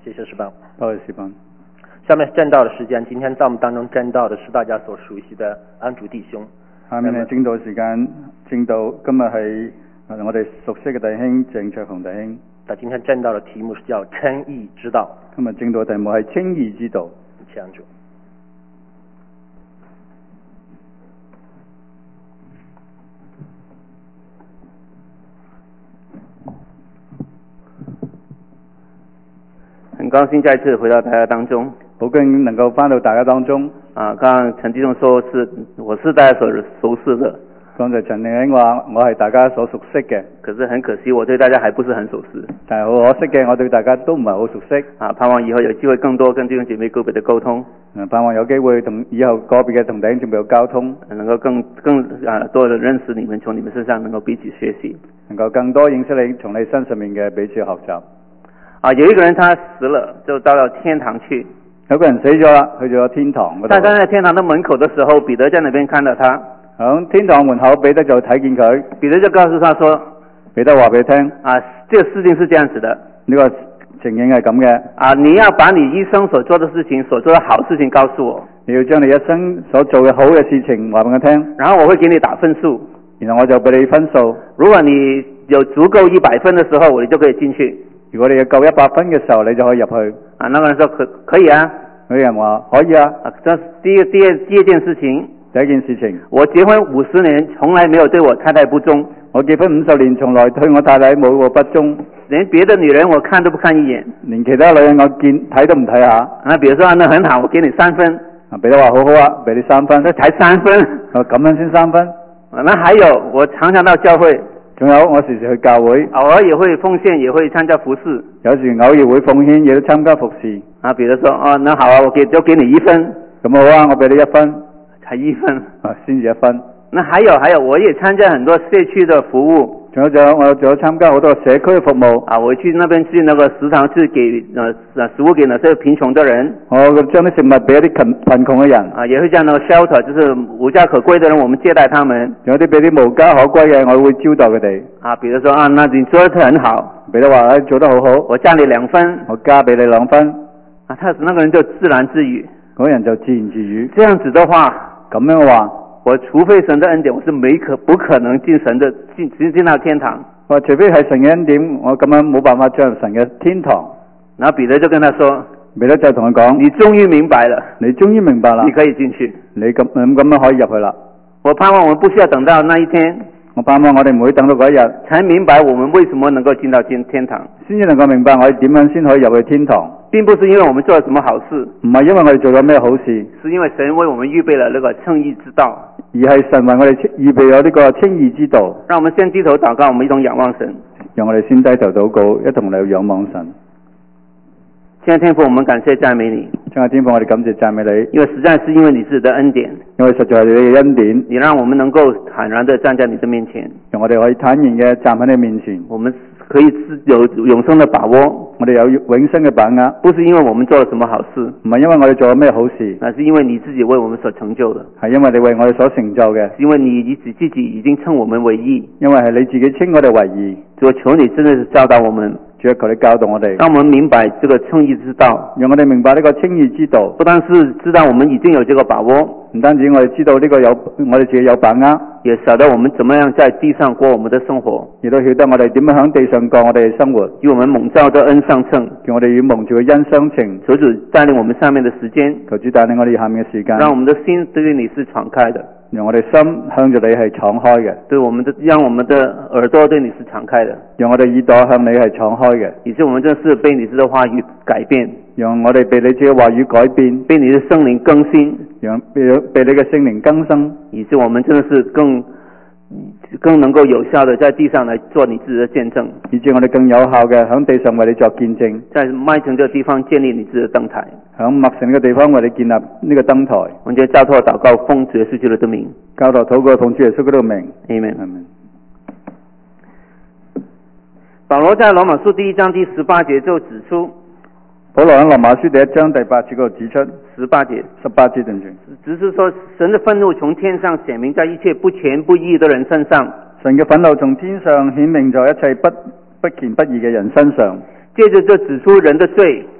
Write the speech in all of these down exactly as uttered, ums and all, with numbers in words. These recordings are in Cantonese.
谢谢石班。 多謝石班。 下面是正道的時間，今天在我們當中正道的是大家所熟悉的安主弟兄。 下面係正道時間，正道今日係我哋熟悉嘅弟兄鄭卓雄弟兄。 但今天正道的題目是叫稱義之道。 今日正道嘅題目係稱義之道。 謝謝安主。 很高興再次回到大家當中， 好高興能夠翻到大家當中。 啊，剛剛陳弟兄說是我是大家所熟悉的， 剛才陳弟兄話我係大家所熟悉嘅， 可是很可惜我對大家還不是很熟悉。 但係好可惜嘅，我對大家都唔係好熟悉。 啊，盼望以後有機會更多跟弟兄姐妹個別的溝通。 嗯，盼望有機會同以後個別嘅同弟兄姐妹有交通， 能夠更更啊多的認識你們，從你們身上能夠彼此學習， 能夠更多認識你，從你身上面嘅彼此學習。 啊，有一個人他死了，就到了天堂去。 有個人死咗啦，去咗天堂嗰度。 他站在天堂的門口的時候，彼得在那邊看到他。 響天堂門口，彼得就睇見佢。 彼得就告訴他說： 彼得話俾佢聽， 啊，這個事情是這樣子的， 呢個情形係咁嘅。啊， 你要把你一生所做的事情，所做的好事情告訴我。 你要將你一生所做嘅好嘅事情話俾我聽。 然後我會給你打分數。 然後我就俾你分數。 如果你有足夠一百分的時候，我你就可以進去。 如果你有夠一百分嘅時候，你就可以入去。 啊，那個人說可可以啊。 有人話可以啊。 啊，這是第一第二第二件事情。 第一件事情， 我結婚五十年，從來沒有對我太太不忠。 我結婚五十年，從來對我太太冇過不忠。 連別的女人我看都不看一眼。 連其他女人我見睇都唔睇下。 啊，比如說那很好，我給你三分。 啊，彼得話好好啊，俾你三分。 這才三分。 啊，咁樣先三分。 啊，那還有，我常常到教會。 仲有我時時去教會， 偶爾也會奉獻，也會參加服侍。 有時偶爾會奉獻，亦都參加服侍。 啊，比如說，哦，那好啊，我給就給你一分。 咁好啊，我俾你一分。 才一分。 啊，先至一分。 那還有還有，我也參加很多社區的服務。 仲有仲有，我仲有參加好多社區服務。 啊，我去那邊去那個食堂去給呃食物給那些貧窮的人。 我將啲食物俾一啲貧貧窮嘅人。 啊，也會將那個 shelter，就是無家可歸的人，我們接待他們。 有啲俾啲無家可歸嘅，我會招待佢哋。 啊，比如說啊，那你做得很好。 彼得話：誒，做得好好， 我加你兩分。 我加俾你兩分。 啊，他那個人就自然自語。 嗰人就自言自語。 這樣子的話， 咁樣嘅話， 我除非神的恩典，我是沒可不可能進神的進進進到天堂。 我除非係神嘅恩典，我咁樣冇辦法進入神嘅天堂。 然後彼得就跟他說： 彼得就同佢講： 你終於明白了， 你終於明白啦， 你可以進去。 你咁咁咁樣可以入去啦。 我盼望我們不需要等到那一天。 我盼望我哋唔會等到嗰一日， 才明白我們為什麼能夠進到天天堂， 先至能夠明白我哋點樣先可以入去天堂。 並不是因為我們做了什麼好事， 唔係因為我哋做咗咩好事， 是因為神為我們預備了那個稱義之道， 而係神為我哋預備咗呢個稱義之道。 讓我們先低頭禱告，我們一同仰望神。 讓我哋先低頭禱告，一同嚟仰望神。 親愛的天父，我們感謝讚美你。 親愛的天父，我哋感謝讚美你， 因為實在是因為你自己的恩典， 因為實在係你嘅恩典， 你讓我們能夠坦然地站在你的面前， 讓我哋可以坦然嘅站喺你面前。 我們可以有永生的把握， 我哋有永生嘅把握， 不是因為我們做了什麼好事， 唔係因為我哋做咗咩好事， 那是因為你自己為我們所成就的， 係因為你為我哋所成就嘅， 因為你自己已經稱我們為義， 因為係你自己稱我哋為義。 主，求你真的是教導我們， 主，求你教導我哋， 讓我們明白這個稱義之道， 讓我哋明白呢個稱義之道， 不但是知道我們已經有這個把握， 唔單止我哋知道呢個有我哋自己有把握， 也曉得我們怎麼樣在地上過我們的生活， 亦都曉得我哋點樣喺地上過我哋嘅生活， 與我們蒙召的恩相稱， 叫我哋與蒙召嘅恩相稱。 求主帶領我們下面的時間， 求主帶領我哋下面嘅時間， 讓我們的心對你是敞開的， 讓我哋心向着你係敞開嘅， 對我們的讓我們的耳朵對你是敞開的，讓我哋耳朵向你係敞開嘅， 以致我們真是被你的話語改變， 讓我哋被你自己話語改變， 被你的聖靈更新， 讓被被你嘅聖靈更新， 以致我們真的是更更能夠有效的在地上來做你自己的見證， 以致我哋更有效嘅喺地上為你作見證， 在麥城這個地方建立你自己的燈台， 喺麥城呢個地方為你建立呢個燈台。 我們就交託禱告，奉主耶穌基督的名， 交託禱告，奉主耶穌基督的名。 Amen。 Amen。 保羅在羅馬書第一章第十八節就指出， 保羅喺羅馬書第一章第八節嗰度指出， 十八節， 十八節對唔住， 只是說神的憤怒從天上顯明在一切不虔不義的人身上， 神嘅憤怒從天上顯明在一切不不虔不義嘅人身上， 接着就指出人的罪，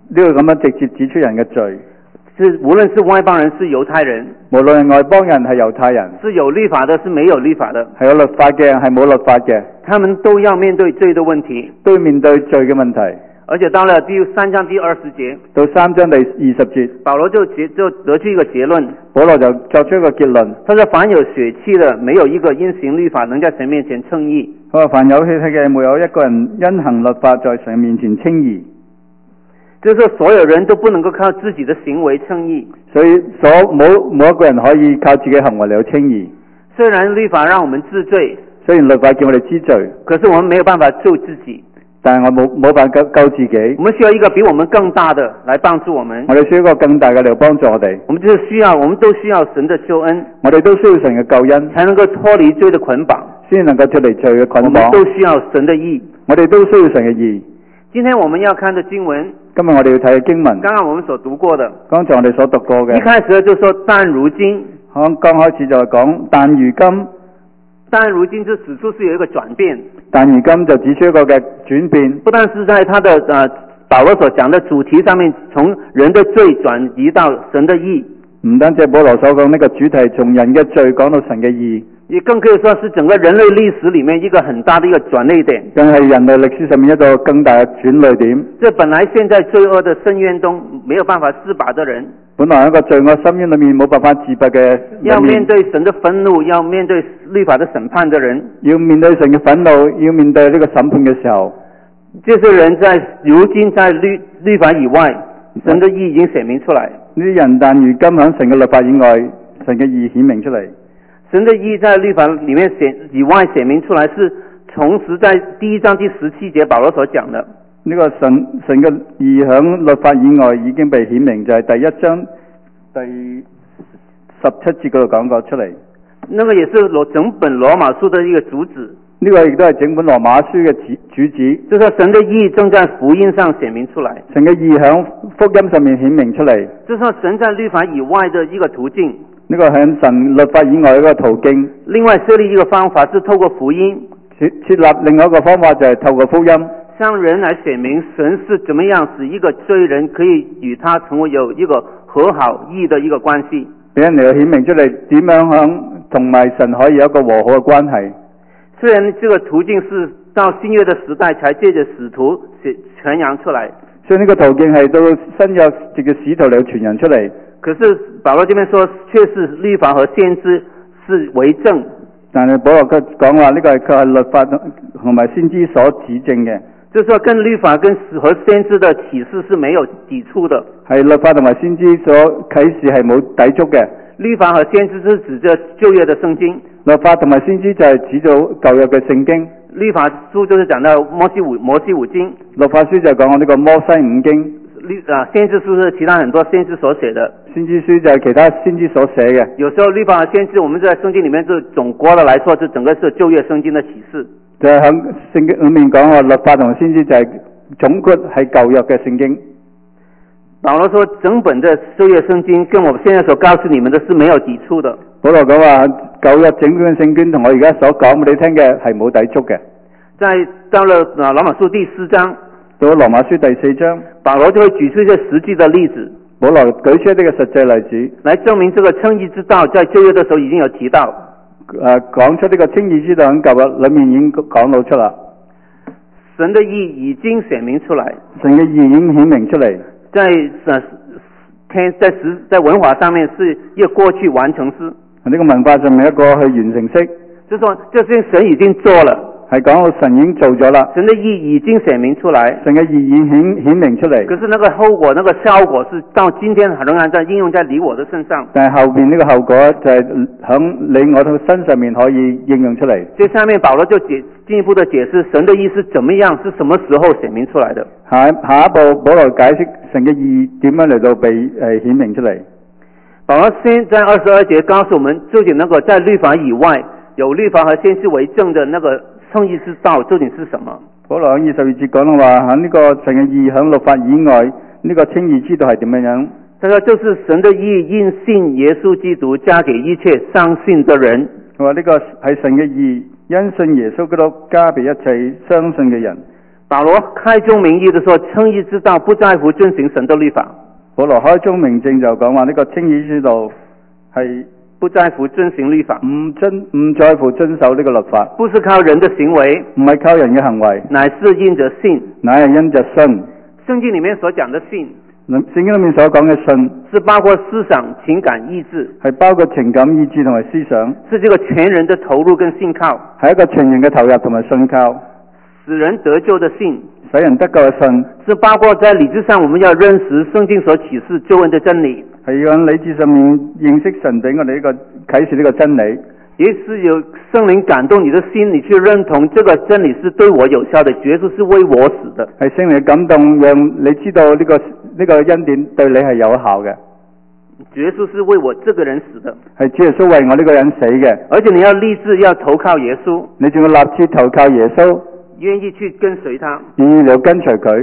呢個咁樣直接指出人嘅罪。 是無論是外邦人是猶太人， 無論係外邦人係猶太人， 是有律法的是沒有律法的， 係有律法嘅係冇律法嘅， 他們都要面對罪的問題， 都要面對罪嘅問題。 而且到了第三章第二十節， 到三章第二十節， 保羅就結就得出一個結論， 保羅就作出一個結論， 他說凡有血氣的，沒有一個因行律法能在神面前稱義。 佢話凡有血氣嘅，沒有一個人因行律法在神面前稱義。 就是說所有人都不能夠靠自己的行為稱義， 所以所冇冇一個人可以靠自己行為嚟稱義。 雖然律法讓我們治罪， 雖然律法叫我哋知罪， 可是我們沒有辦法救自己， 但係我冇冇辦法救救自己。 我們需要一個比我們更大的來幫助我們。 我哋需要一個更大嘅嚟幫助我哋。 我們就是需要，我們都需要神的救恩， 我哋都需要神嘅救恩， 才能夠脫離罪的捆綁， 先能夠脫離罪嘅捆綁。 我們都需要神的義， 我哋都需要神嘅義。 今天我們要看的經文， 今日我哋要睇嘅經文， 剛剛我們所讀過的， 剛才我哋所讀過嘅， 一開始就說但如今， 剛剛開始就係講但如今， 但如今就指出是有一個轉變， 但如今就指出一個嘅轉變， 不但是在他的呃保羅所講的主題上面，從人的罪轉移到神的義， 唔單止保羅所講呢個主題，從人嘅罪講到神嘅義， 也更可以說是整個人類歷史裏面一個很大的一個轉捩點， 更係人類歷史上面一個更大嘅轉捩點。 這本來現在罪惡的深淵中沒有辦法自拔的人， 本來一個罪惡深淵裏面冇辦法自拔嘅， 要面對神的憤怒，要面對律法的審判的人， 要面對神嘅憤怒，要面對呢個審判嘅時候， 這些人在如今在律律法以外，神的義已經顯明出來。 呢啲人但如今喺神嘅律法以外，神嘅義顯明出嚟。 神的義在律法裏面顯以外顯明出來，是同時在第一章第十七節保羅所講的。 呢個神神嘅義響律法以外已經被顯明，就係第一章第十七節嗰度講過出嚟。 那個也是羅整本羅馬書的一個主旨。 呢個亦都係整本羅馬書嘅主主旨， 就是說神的義正在福音上顯明出來。 神嘅義響福音上面顯明出嚟。 就是說神在律法以外的一個途徑。 呢個喺神律法以外一個途徑。 另外設立一個方法是透過福音。 設設立另外一個方法就係透過福音， 向人來顯明神是怎麼樣使一個罪人可以與他成為有一個和好義的一個關係。 俾人嚟顯明出嚟點樣響同埋神可以有一個和好嘅關係。 雖然這個途徑是到新約的時代才借着使徒傳揚出來， 所以呢個途徑係到新約藉着使徒嚟傳揚出嚟。 可是保羅這邊說，卻是律法和先知是為證。 但係保羅佢講話呢個係佢係律法同埋先知所指證嘅， 就是說跟律法跟和先知的啟示是沒有抵觸的。 係律法同埋先知所啟示係冇抵觸嘅。 律法和先知是指着舊約的聖經， 律法同埋先知就係指到舊約嘅聖經。 律法書就是講到摩西五摩西五經， 律法書就係講我呢個摩西五經。 律啊，先知書是其他很多先知所寫的， 先知書就係其他先知所寫嘅。 有時候律法和先知，我們在聖經裏面就總括的來說，就整個是舊約聖經的啟示。 就係喺聖經裏面講話，律法同先知就係總括係舊約嘅聖經。 保羅說，整本的舊約聖經跟我現在所告訴你們的是沒有抵觸的。 保羅講話舊約整本聖經同我而家所講俾你聽嘅係冇抵觸嘅。 在到了啊羅馬書第四章， 到羅馬書第四章， 保羅就會舉出一些實際的例子。 保羅舉出呢個實際例子， 來證明這個稱義之道在舊約的時候已經有提到。 誒、呃，講出呢個稱義之道喺舊約裏面已經講到出啦。 神的義已經顯明出來， 神嘅義已經顯明出嚟。 在呃天在實在文化上面是一個過去完成式。 呢個文化上面一個去完成式， 就是說這事情神已經做了。 係講到神已經做咗啦， 神的義已經顯明出來， 神嘅義已經顯顯明出嚟。 可是那個後果、那個效果是到今天仍然在應用在你我的身上。 但係後邊呢個後果就係響你我嘅身上面可以應用出嚟。 所以下面保羅就解進一步的解釋神的義是怎麼樣，是什麼時候顯明出來的。 下下一步保羅解釋神嘅義點樣嚟到被誒顯明出嚟。 保羅先在二十二節告訴我們，究竟那個在律法以外有律法和先知為證的那個稱義之道究竟是什麼？保羅喺二十二節講到話喺呢個神嘅義喺律法以外呢、這個稱義之道係點樣樣？ 他說就是神的義因信耶穌基督加給一切相信的人。 佢話呢個係神嘅義因信耶穌基督加俾一切相信嘅人。 保羅開宗明義地說，稱義之道不在乎遵行神的律法。 保羅開宗明正就講話呢個稱義之道係不在乎遵行律法， 唔遵唔在乎遵守呢個律法， 不是靠人的行為， 唔係靠人嘅行為， 乃是因着信。 乃係因着信。 聖經裏面所講的信， 聖經裏面所講嘅信， 是包括思想、情感、意志， 係包括情感、意志同埋思想， 是這個全人的投入跟信靠， 係一個全人嘅投入同埋信靠， 使人得救的信， 使人得救嘅信， 是包括在理智上我們要認識聖經所啟示救恩的真理， 係要喺理智上面認識神俾我哋呢個啟示呢個真理。 也是有聖靈感動你的心，你去認同這個真理是對我有效的，耶穌是為我死的。 係聖靈嘅感動，讓你知道呢個呢個恩典對你係有效嘅。 耶穌是為我這個人死的， 係主耶穌為我呢個人死嘅。 而且你要立志要投靠耶穌， 你仲要立志投靠耶穌， 願意去跟隨他， 願意嚟跟隨佢，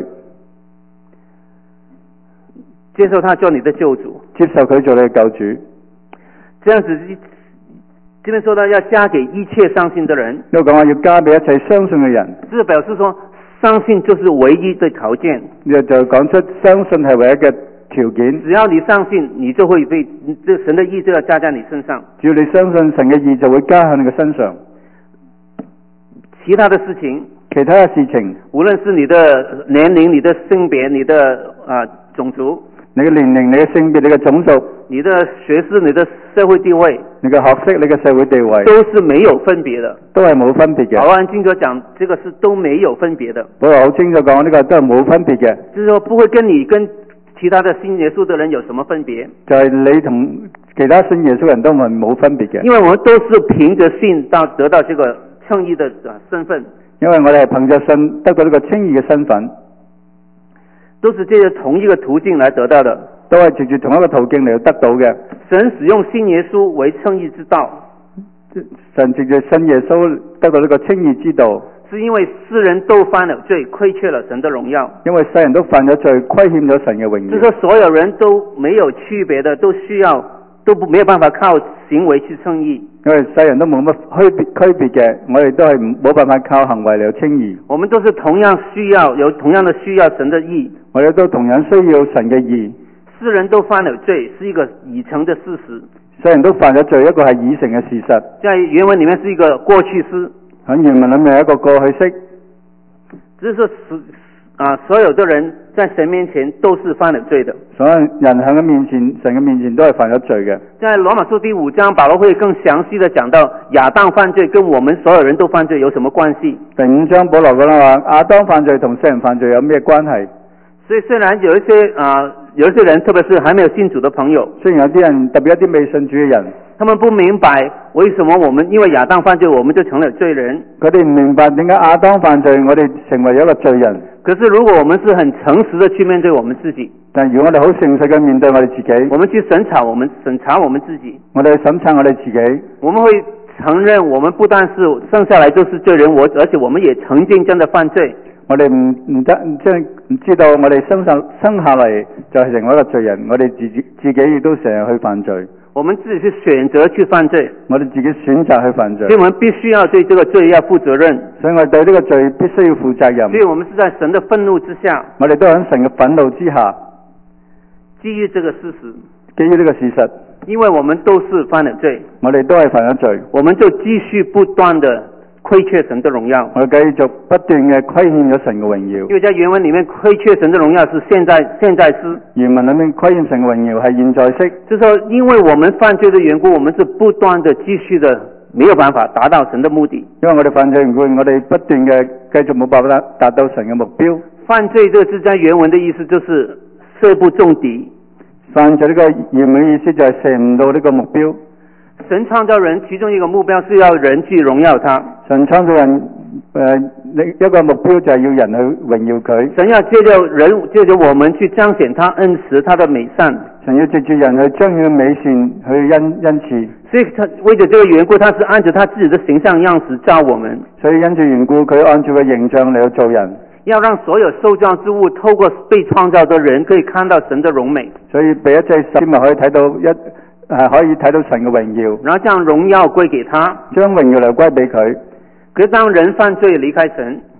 接受他做你的救主， 接受佢做你嘅救主。 這樣子，這邊說到要加給一切相信的人， 呢個講話要加俾一切相信嘅人， 這表示說相信就是唯一的條件。 呢就講出相信係唯一嘅條件。 只要你相信，你就會被這神的義就要加在你身上。 只要你相信神嘅義就會加喺你嘅身上。 其他的事情， 其他嘅事情， 無論是你的年齡、你的性別、你的啊、呃、種族， 你嘅年齡、你嘅性別、你嘅種族， 你的學識、你的社會地位， 你嘅學識、你嘅社會地位， 都是沒有分別的， 都係冇分別嘅。 保羅很清楚講，這個是都沒有分別的。 保羅好清楚講呢個都係冇分別嘅， 就是說不會跟你跟其他的信耶穌的人有什麼分別， 就係你同其他信耶穌人都係冇分別嘅。 因為我們都是憑着信到得到這個稱義的身份， 因為我哋係憑着信得到呢個稱義嘅身份， 都是借着同一個途徑來得到的， 都係藉住同一個途徑嚟得到嘅。 神使用信耶穌為稱義之道， 神藉住信耶穌得到呢個稱義之道， 是因為世人都犯了罪，虧缺了神的榮耀。 因為世人都犯咗罪，虧欠咗神嘅榮耀。 就是說所有人都沒有區別的，都需要都不沒有辦法靠行為去稱義。 因為世人都冇乜區別區別嘅，我哋都係冇辦法靠行為嚟稱義。 我們都是同樣需要有同樣的需要神的義， 我哋都同樣需要神嘅義。 世人都犯了罪，是一個已成的事實。 世人都犯咗罪，一個係已成嘅事實。 在原文裏面是一個過去式， 喺原文裏面係一個過去式， 只是說啊，所有的人在神面前都是犯了罪的。 所有人喺佢面前，神嘅面前都係犯咗罪嘅。 在羅馬書第五章，保羅會更詳細的講到亞當犯罪跟我們所有人都犯罪有什麼關係。 第五章保羅講話亞當犯罪同世人犯罪有咩關係？ 所以雖然有一些啊、呃，有一些人，特別是還沒有信主的朋友， 雖然有啲人，特別一啲未信主嘅人， 他們不明白為什麼我們因為亞當犯罪，我們就成了罪人。 佢哋唔明白點解亞當犯罪，我哋成為咗一個罪人。 可是如果我們是很誠實的去面對我們自己， 但如果我哋好誠實嘅面對我哋自己， 我們去審查我們審查我們自己， 我哋審查我哋自己， 我們會承認我們不但是生下來就是罪人，我而且我們也曾經真的犯罪。 我哋唔唔得即係唔知道我哋生下生下嚟就係成為一個罪人，我哋自己自己亦都成日去犯罪。 我們自己去選擇去犯罪， 我哋自己選擇去犯罪， 所以我們必須要對這個罪要負責任。 所以我哋對呢個罪必須要負責任。 所以我們是在神的憤怒之下， 我哋都喺神嘅憤怒之下， 基於這個事實， 基於呢個事實， 因為我們都是犯了罪， 我哋都係犯咗罪， 我們就繼續不斷的虧缺神的榮耀。 我哋繼續不斷嘅虧欠咗神嘅榮耀。 因為在原文裏面虧缺神的榮耀是現在現在時， 原文裏面虧欠神嘅榮耀係現在式， 就是說因為我們犯罪的緣故，我們是不斷的繼續的沒有辦法達到神的目的。 因為我哋犯罪緣故，我哋不斷嘅繼續冇辦法達到神嘅目標。 犯罪這個字在原文的意思就是射不中敵。 犯罪呢個原文意思就係射唔到呢個目標。 神創造人，其中一個目標是要人去榮耀他。 神創造人，誒、呃，一個目標就係要人去榮耀佢。 神要借着人，借着我們去彰顯他恩慈，他的美善。 神要借住人去彰顯美善，去恩恩慈。 所以他為咗這個緣故，他是按照他自己的形象樣式造我們。 所以因住緣故，佢按照個形象嚟去做人。 要讓所有受造之物透過被創造的人，可以看到神的榮美。 所以俾一切生物可以睇到一。係可以睇到神嘅榮耀， 然後將榮耀歸給他， 將榮耀嚟歸俾佢。 可是當人犯罪離開神，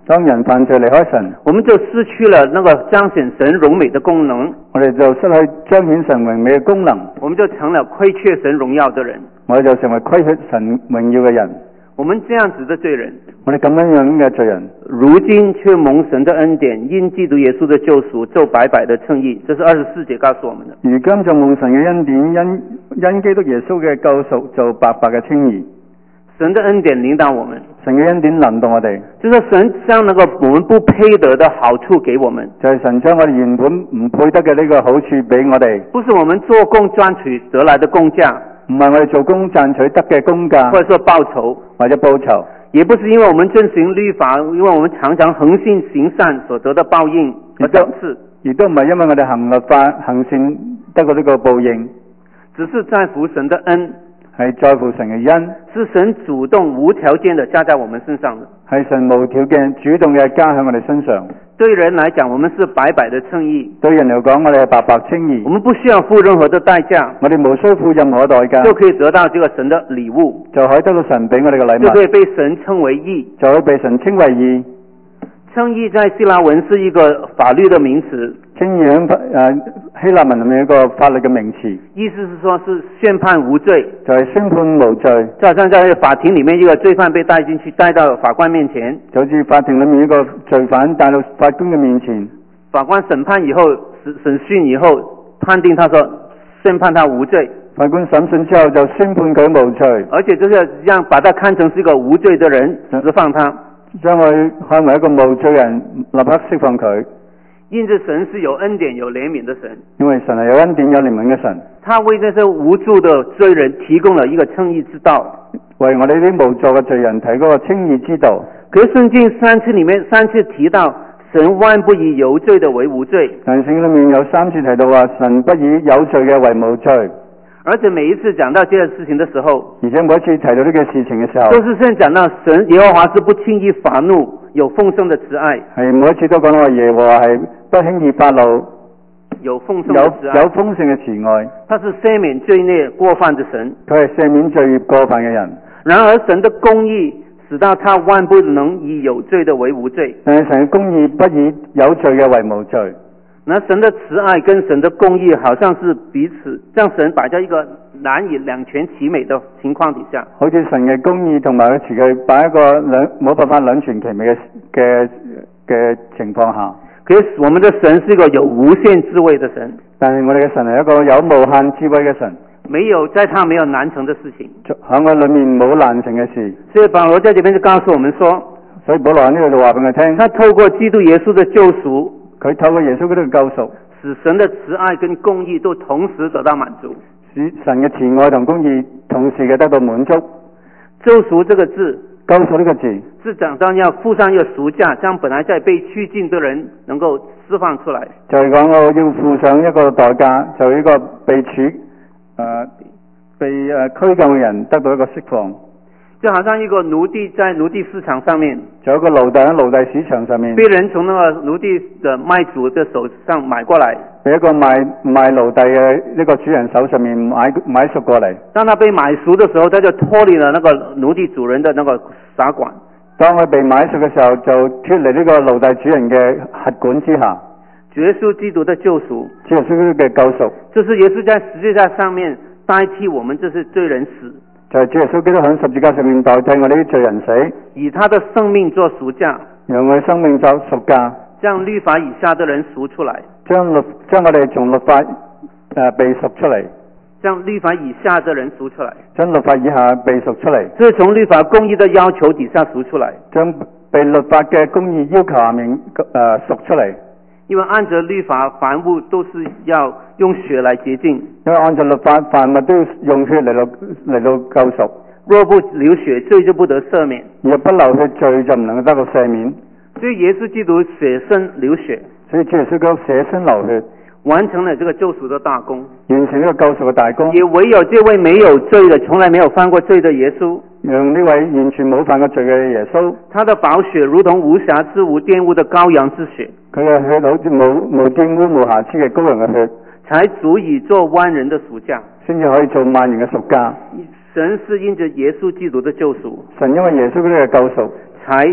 當人犯罪離開神， 我們就失去了那個彰顯神榮美的功能， 我哋就失去彰顯神榮美嘅功能， 我們就成了虧缺神榮耀的人， 我哋就成為虧缺神榮耀嘅人。 我們這樣子的罪人， 我哋咁樣樣嘅罪人， 如今卻蒙神的恩典，因基督耶穌的救贖，就白白的稱義。這是二十四節告訴我們的。 如今就蒙神嘅恩典，因因基督耶穌嘅救贖，就白白嘅稱義。 神的恩典領導我們， 神嘅恩典臨到我哋， 就是神將那個我們不配得的好處給我們， 就係神將我哋原本唔配得嘅呢個好處俾我哋， 不是我們做工賺取得來的工價， 唔係我哋做工賺取得嘅工價， 或者說報酬或者報酬， 也不是因為我們遵行律法，因為我們常常恒心行善所得的報應和賞賜， 亦都唔係因為我哋行律法行善得到呢個報應， 只是在乎神的恩， 係在乎神嘅恩， 是神主動無條件的加在我們身上的， 係神無條件主動嘅加喺我哋身上。 對人來講，我們是白白的稱義， 對人嚟講，我哋係白白稱義， 我們不需要付任何的代價， 我哋無需付任何代價， 就可以得到這個神的禮物， 就可以得到神俾我哋嘅禮物， 就可以被神稱為義， 就可以被神稱為義。 稱義在希臘文是一個法律的名詞， 稱義喺誒希臘文裏面一個法律嘅名詞， 意思是說是宣判無罪， 就係宣判無罪， 就好像在法庭裏面一個罪犯被帶進去，帶到法官面前， 就好似法庭裏面一個罪犯帶到法官嘅面前， 法官審判以後審審訊以後判定他說宣判他無罪， 法官審訊之後就宣判佢無罪， 而且就是讓把他看成是一個無罪的人，釋放他， 將佢看為一個無罪人，立刻釋放佢。 因着神是有恩典有憐憫的神， 因為神係有恩典有憐憫嘅神， 他為那些無助的罪人提供了一個稱義之道， 為我哋呢啲無助嘅罪人提供個稱義之道。 可是聖經三次裏面三次提到神萬不以有罪的為無罪， 但聖經裏面有三次提到話神不以有罪嘅為無罪， 而且每一次講到這個事情的時候， 而且每一次提到呢個事情嘅時候， 都是先講到神耶和華是不輕易發怒，有豐盛的慈愛， 係每一次都講到話耶和華係不輕易發怒， 有豐盛有的慈愛， 有豐盛嘅慈愛， 他是赦免罪孽過犯的神， 佢係赦免罪孽過犯嘅人。 然而神的公義使到他萬不能以有罪的為無罪， 但係神嘅公義不以有罪嘅為無罪。 那神的慈愛跟神的公義好像是彼此將神擺在一個難以兩全其美的情況底下， 好似神嘅公義同埋佢慈愛擺一個兩冇辦法兩全其美嘅嘅嘅情況下。 可是我們的神是一個有無限智慧的神， 但係我哋嘅神係一個有無限智慧嘅神， 沒有在他沒有難成的事情， 喺我裏面冇難成嘅事。 所以保羅在這邊就告訴我們說， 所以保羅喺呢度就話俾我聽， 他透過基督耶穌的救贖， 佢透過耶穌嗰度嘅救贖， 使神的慈愛跟公義都同時得到滿足。 使神嘅慈愛同公義同時嘅得到滿足。 救贖這個字， 救贖呢個字是講到要付上一個贖價，將本來在被拘禁的人能夠釋放出來。 就係講我要付上一個代價，就一個被處誒、呃、被誒拘禁嘅人得到一個釋放。 就好像一個奴隸在奴隸市場上面， 就有一個奴隸喺奴隸市場上面， 被人從那個奴隸的賣主的手上買過來， 被一個賣賣奴隸嘅呢個主人手上面買買贖過嚟。 當他被買贖的時候，他就脫離了那個奴隸主人的那個轄管。 當佢被買贖嘅時候，就脫離呢個奴隸主人嘅轄管之下。 耶穌基督的救贖， 耶穌嘅救贖， 就是耶穌在十字架上面代替我們這些罪人死， 就係耶穌基督喺十字架上面代替我哋啲罪人死， 以他的生命做贖價， 讓佢生命作贖價， 將律法以下的人贖出來， 將律將我哋從律法誒、呃、被贖出嚟， 將律法以下的人贖出來， 將律法以下被贖出嚟， 這是從律法公義的要求底下贖出來， 將被律法嘅公義要求下面誒、呃、贖出嚟。 因為按着律法，凡物都是要用血來潔淨。 因為按照律法，凡物都要用血嚟到嚟到救贖。 若不流血，罪就不得赦免； 若不流血，罪就唔能夠得到赦免。 所以耶穌基督捨身流血， 所以耶穌基督捨身流血， 完成了這個救贖的大功， 完成呢個救贖嘅大功。 也唯有這位沒有罪的、從來沒有犯過罪的耶穌， 讓呢位完全冇犯過罪嘅耶穌， 他的寶血如同無瑕疵、無玷污的羔羊之血， 佢嘅血好似冇冇玷污、冇瑕疵嘅羔羊嘅血， 才足以做萬人的贖價， 先至可以做萬人嘅贖價。 神是因着耶穌基督的救贖， 神因為耶穌基督嘅救贖， 才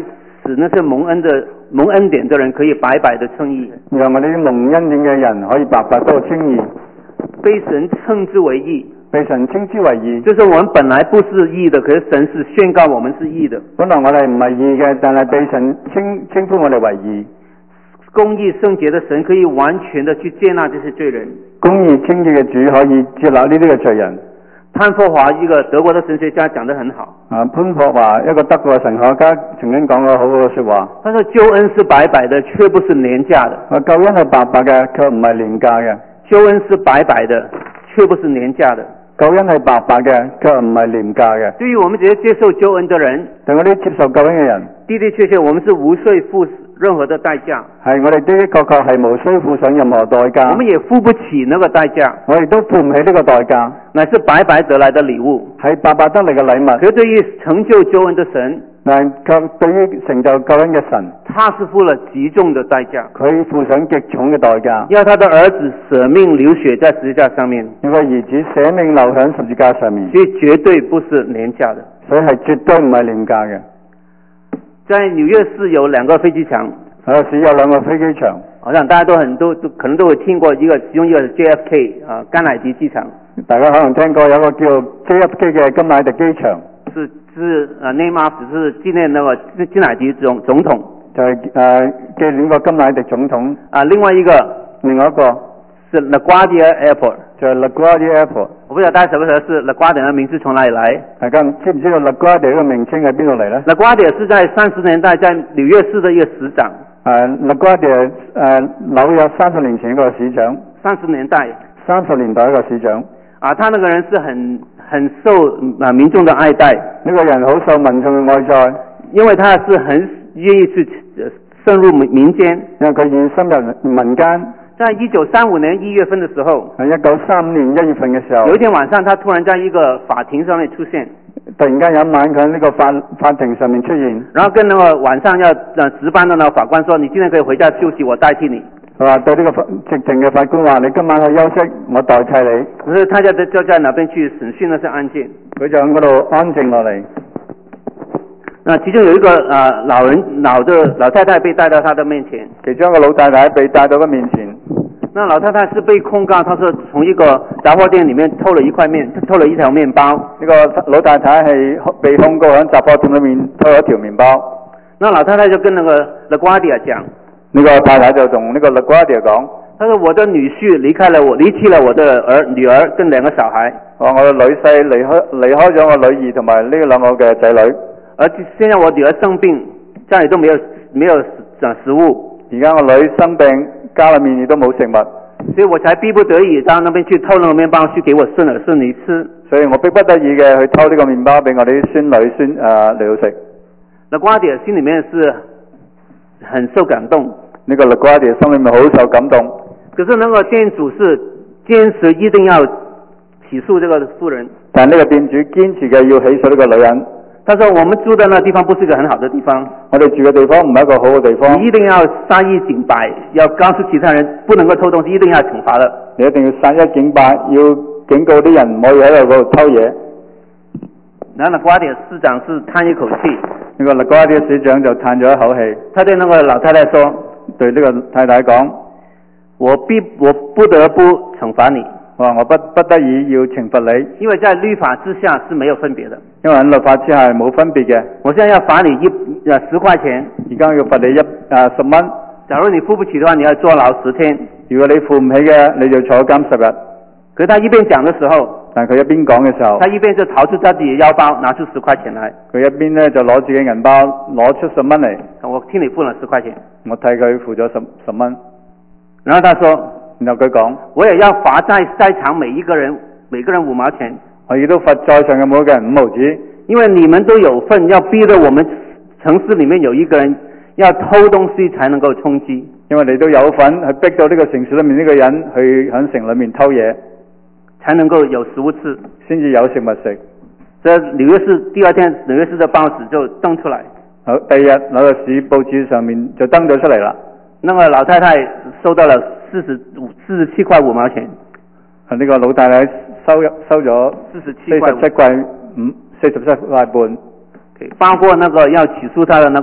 使那些蒙恩的蒙恩典的人可以白白的称义， 讓我哋啲蒙恩典嘅人可以白白都稱義， 被神稱之為義。 被神稱之為義， 就是我們本來不是義的，可是神是宣告我們是義的。 本來我哋唔係義嘅，但係被神稱稱呼我哋為義。 公義聖潔的神可以完全的去接納這些罪人。 公義清潔嘅主可以接納呢啲嘅罪人。 潘霍華一個德國的神學家講得很好。 啊，潘霍華一個德國嘅神學家曾經講過好好嘅說話。 他說救恩是白白的，卻不是廉價的。 啊，救恩係白白嘅，卻唔係廉價嘅。 救恩是白白的，卻不是廉價的。 救恩係白白嘅，卻唔係廉價嘅。 對於我們這些接受救恩的人， 對我哋接受救恩嘅人， 的的確確我們是無需付任何的代價。 係我哋的的確確係無需付上任何代價。 我們也付不起那個代價。 我哋都付唔起呢個代價。 乃是白白得來的禮物， 係白白得嚟嘅禮物。 可對於成就救恩的神， 但卻對於成就救恩嘅神， 他是付了極重的代價， 佢付上極重嘅代價， 要他的兒子捨命流血在十字架上面， 要個兒子捨命流響十字架上面， 所以絕對不是廉價的， 所以係絕對唔係廉價嘅。 在紐約市有兩個飛機場， 紐約市有兩個飛機場， 好像大家都很多都可能都會聽過一個，其中一個是 J F K 啊甘乃迪機場， 大家可能聽過有個叫 J F K 嘅甘乃迪機場， 是是啊 name of 是紀念那個甘乃迪總總統， 就係誒紀念個甘乃迪總統。 啊，另外一個另外一個是 LaGuardia Airport， 就係 LaGuardia Airport。我不知道大家曉不曉得是 LaGuardia 的名字從哪裡來？ 大家知唔知道 LaGuardia 呢個名稱喺邊度嚟呢？ LaGuardia 是在三十年代在紐約市的一個市長。 誒 LaGuardia 誒紐約三十年前一個市長。 三十年代。 三十年代一個市長。 啊，他那個人是很很受啊民眾的愛戴。 呢個人好受民眾嘅愛戴， 因為他是很願意去深入民民間。 因為佢願意深入民間。 在一九三五年一月份的時候， 喺一九三五年一月份嘅時候， 有一天晚上，他突然在一個法庭上面出現。 突然間有一晚佢喺呢個法法庭上面出現， 然後跟那個晚上要呃值班的那個法官說：你今天可以回家休息，我代替你。 佢話對呢個法直情嘅法官話：你今晚去休息，我代替你。 可是他就就在那邊去審訊那些案件， 佢就喺嗰度安靜落嚟。 那其中有一個啊、呃、老人老的老太太被帶到他的面前， 其中一個老太太被帶到佢面前。 那老太太是被控告，她是從一個雜貨店裡面偷了一塊麵，偷了一條麵包。 呢個老太太係被控告喺雜貨店裡面偷咗一條麵包。 那老太太就跟那個 LaGuardia 講， 呢個太太就同呢個 LaGuardia 講， 她說我的女婿離開了我，離棄了我的兒女兒跟兩個小孩。 話我嘅女婿離開離開咗我女兒同埋呢兩個嘅仔女。 而現在我女兒生病，家裡都沒有沒有食物。 而家我女生病，家裏面亦都冇食物， 所以我才逼不得已到那邊去偷那個麵包去給我孫兒孫女吃。 所以我逼不得已嘅去偷呢個麵包俾我哋啲孫女孫誒嚟到食。 LaGuardia 心裡面是很受感動， 呢個 LaGuardia 心裡面好受感動。 可是那個店主是堅持一定要起訴這個婦人。 但呢個店主堅持嘅要起訴呢個女人。 他說：我們住的那地方不是一個很好的地方， 我哋住嘅地方唔係一個好嘅地方。 你一定要殺一儆百，要告訴其他人不能夠偷東西，一定要懲罰的。 你一定要殺一儆百，要警告啲人唔可以喺度嗰度偷嘢。 然後 LaGuardia 市長是嘆一口氣， 呢個 LaGuardia 市長就嘆咗一口氣。 他對那個老太太說： 對呢個太太講， 我必我不得不懲罰你。 我話我不不得已要懲罰你， 因為在律法之下是沒有分別的。 因為喺律法之下係冇分別嘅。 我現在要罰你一呃十塊錢， 而家要罰你一啊十蚊。 假如你付不起的話，你要坐牢十天。 如果你付唔起嘅，你就坐監十日。 可是他一邊講的時候， 但佢一邊講嘅時候， 他一邊就掏出他自己的腰包，拿出十塊錢來。 佢一邊呢就攞自己銀包攞出十蚊嚟， 我替你付了十塊錢， 我替佢付咗十十蚊。 然後他說。 然後佢講，我也要罰在在場每一個人每個人五毛錢。 我亦都罰在場嘅每一個人五毫子， 因為你們都有份，要逼得我們城市裡面有一個人要偷東西才能夠充飢。 因為你都有份去逼到呢個城市裡面呢個人去喺城裡面偷嘢， 才能夠有食物吃， 先至有食物食。 所以紐約市第二天紐約市的報紙就登出來。 好，第二日紐約市報紙上面就登咗出嚟啦。 那個老太太收到了四十五四十七塊五毛錢。 啊，呢個老太太收入收咗四十七四十七塊五四十七塊半。 包括那個要起訴他的那個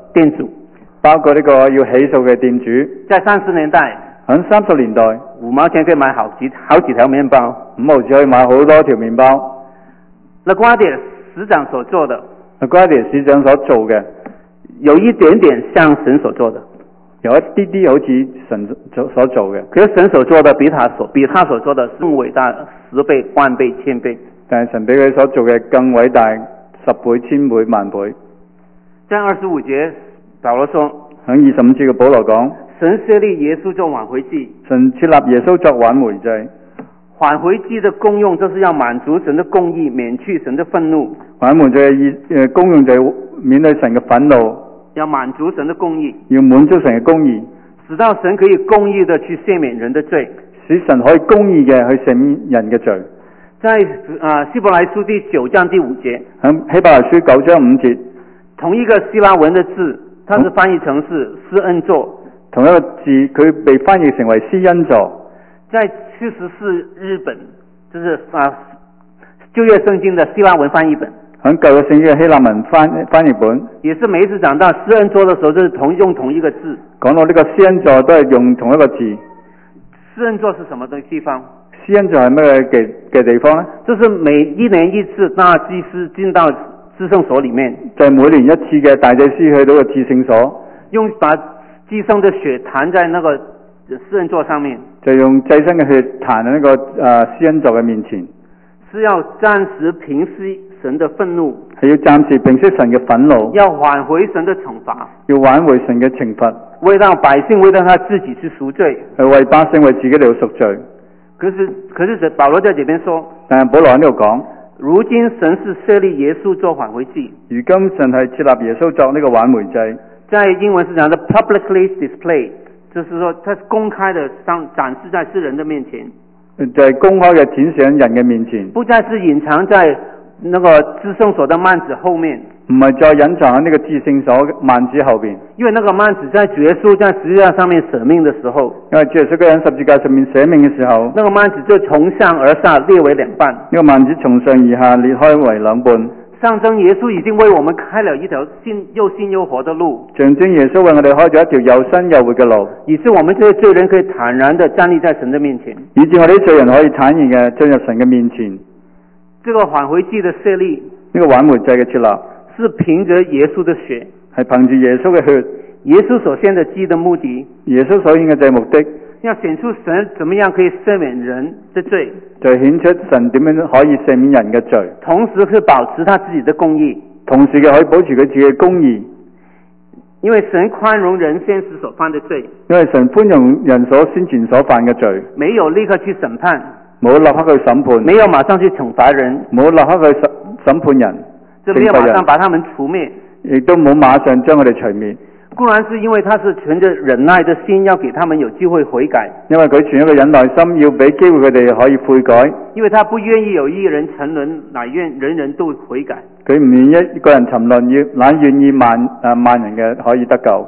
店主， 包括呢個要起訴嘅店主。 在三十年代， 喺三十年代， 五毛錢可以買好幾好幾條麵包， 五毫子可以買好多條麵包。 LaGuardia 市長所做的 LaGuardia 市長所做嘅， 有一點點像神所做的， 有一啲啲好似神所做嘅。 可是神所做的比他所比他所做的更偉大十倍、萬倍、千倍。 但係神俾佢所做嘅更偉大，十倍、千倍、萬倍。 在二十五節，保羅說， 喺二十五節嘅保羅講， 神設立耶穌做挽回祭， 神設立耶穌作挽回祭。 挽回祭的功用就是要滿足神的公義，免去神的憤怒。 挽回祭嘅意誒功用就係免去神嘅憤怒， 要滿足神的公義， 要滿足神嘅公義， 使到神可以公義的去赦免人的罪， 使神可以公義嘅去赦免人嘅罪。 在啊希伯來書第九章第五節， 喺希伯來書九章五節， 同一個希臘文的字，它是翻譯成是施恩座， 同一個字佢被翻譯成為施恩座。 在七十四日本，就是啊舊約聖經的希臘文翻譯本， 喺舊約聖經嘅希臘文翻翻譯本， 也是每一次講到施恩座的時候，就是同用同一個字。 講到呢個施恩座都係用同一個字。 施恩座是什麼的地方？ 施恩座係咩嘅嘅地方呢？ 就是每一年一次大祭司進到至聖所裡面， 就係、是、每年一次嘅大祭司去到個至聖所， 用把祭牲的血彈在那個施恩座上面， 就用祭牲嘅血彈喺呢個誒施恩座嘅面前， 是要暫時平息神的憤怒， 係要暫時平息神嘅憤怒， 要挽回神的懲罰， 要挽回神嘅懲罰， 為讓百姓為讓他自己去贖罪， 係為百姓為自己嚟贖罪。 可是可是保羅在這邊說， 但係保羅喺呢度講， 如今神是設立耶穌做挽回祭， 如今神係設立耶穌作呢個挽回祭， 在英文是講的 publicly display， 就是說他公開的上展示在世人的面前， 就係、是、公開嘅展示喺人嘅面前， 不再是隱藏在那個至聖所的幔子後面， 唔係再隱藏喺呢個至聖所幔子後邊， 因為那個幔子在主耶穌在十字架上面捨命的時候， 因為主耶穌喺十字架上面捨命嘅時候， 那個幔子就從上而下裂為兩半， 呢個幔子從上而下裂開為兩半， 象徵耶穌已經為我們開了一條新又新又活的路， 象徵耶穌為我哋開咗一條又新又活嘅路， 以致我們這些罪人可以坦然地站立在神的面前， 以致我哋啲罪人可以坦然嘅進入神嘅面前。 這個挽回祭的設立， 呢個挽回祭嘅設立， 是憑着耶穌的血， 係憑住耶穌嘅血， 耶穌所獻的祭的目的， 耶穌所獻嘅祭目的， 要顯出神怎麼樣可以赦免人的罪， 就係顯出神點樣可以赦免人嘅罪， 同時可以保持他自己的公義， 同時嘅可以保持佢自己嘅公義， 因為神寬容人先時所犯的罪， 因為神寬容人所先前所犯嘅罪， 沒有立刻去審判， 冇立刻去審判， 沒有馬上去懲罰人， 冇立刻去審審判人， 就沒有馬上把他們除滅， 亦都冇馬上將佢哋除滅。 固然是因為他是存着忍耐的心，要給他們有機會悔改， 因為佢存一個忍耐心，要俾機會佢哋可以悔改。 因為他不願意有一人沉淪，乃願人人都悔改。 佢唔願意一個人沉淪，要乃願意萬誒、啊、萬人嘅可以得救。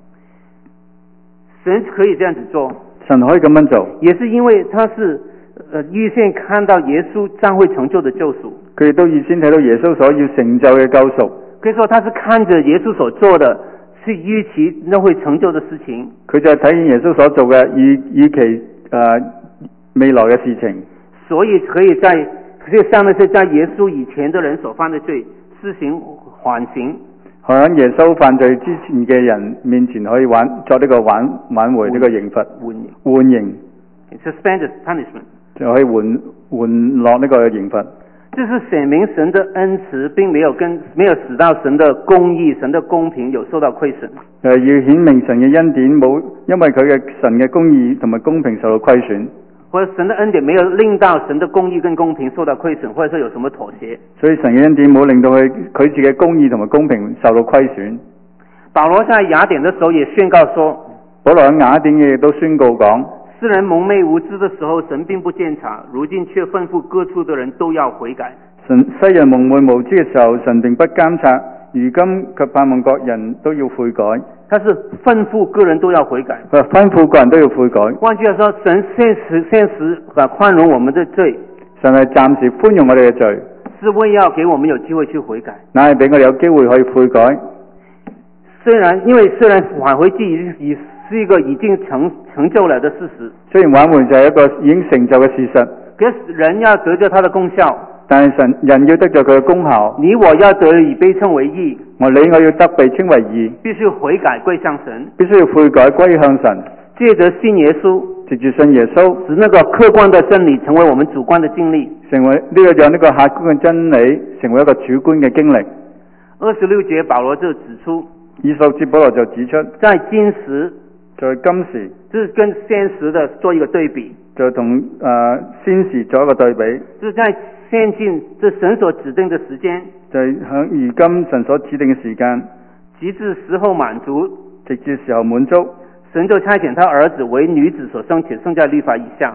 神可以這樣子做， 神可以咁樣做， 也是因為他是呃預先看到耶穌將會成就的救贖。 佢亦都預先睇到耶穌所要成就嘅救贖。 可以說他是看着耶穌所做的，是預期那會成就的事情。 佢就係睇見耶穌所做嘅預預期誒未來嘅事情，所以可以在可以向那些在耶穌以前的人所犯的罪施行緩刑。 喺耶穌犯罪之前嘅人面前可以挽作呢個挽挽回呢個刑罰， 緩刑， 緩刑 ，suspended punishment， 就可以緩緩落呢個刑罰。 這是顯明神的恩慈並沒有跟沒有使到神的公義、神的公平有受到虧損。 誒，要顯明神嘅恩典冇因為佢嘅神嘅公義同埋公平受到虧損， 或者神的恩典沒有令到神的公義跟公平受到虧損，或者說有什麼妥協。 所以神嘅恩典冇令到佢佢自己嘅公義同埋公平受到虧損。 保羅在雅典的時候也宣告說， 保羅喺雅典嘅亦都宣告講， 世人蒙昧無知的時候，神並不監察，如今卻吩咐各處的人都要悔改。 神世人蒙昧無知嘅時候，神並不監察，如今卻盼望各人都要悔改。 他是吩咐個人都要悔改， 佢吩咐個人都要悔改。 換句話說，神現實現實啊寬容我們的罪， 神係暫時寬容我哋嘅罪， 是為要給我們有機會去悔改。 乃係俾我哋有機會可以悔改。 雖然因為雖然挽回祭已是一個已經成成就了的事實， 雖然挽回就係一個已經成就嘅事實， 可是人要得着它的功效， 但係神人要得着佢嘅功效， 你我要得以被稱為義， 我你我要得被稱為義， 必須悔改歸向神， 必須要悔改歸向神， 借着信耶穌， 藉住信耶穌， 使那個客觀的真理成為我們主觀的經歷， 成為呢個讓呢個客觀嘅真理成為一個主觀嘅經歷。 二十六節保羅就指出， 二十六節保羅就指出， 在今時， 在今時， 就是跟現實的做一個對比， 就同誒、呃、先時做一個對比， 就是在現今這神所指定的時間， 就係響如今神所指定嘅時間， 直至時候滿足， 直至時候滿足， 神就差遣他兒子為女子所生，且生在律法以下。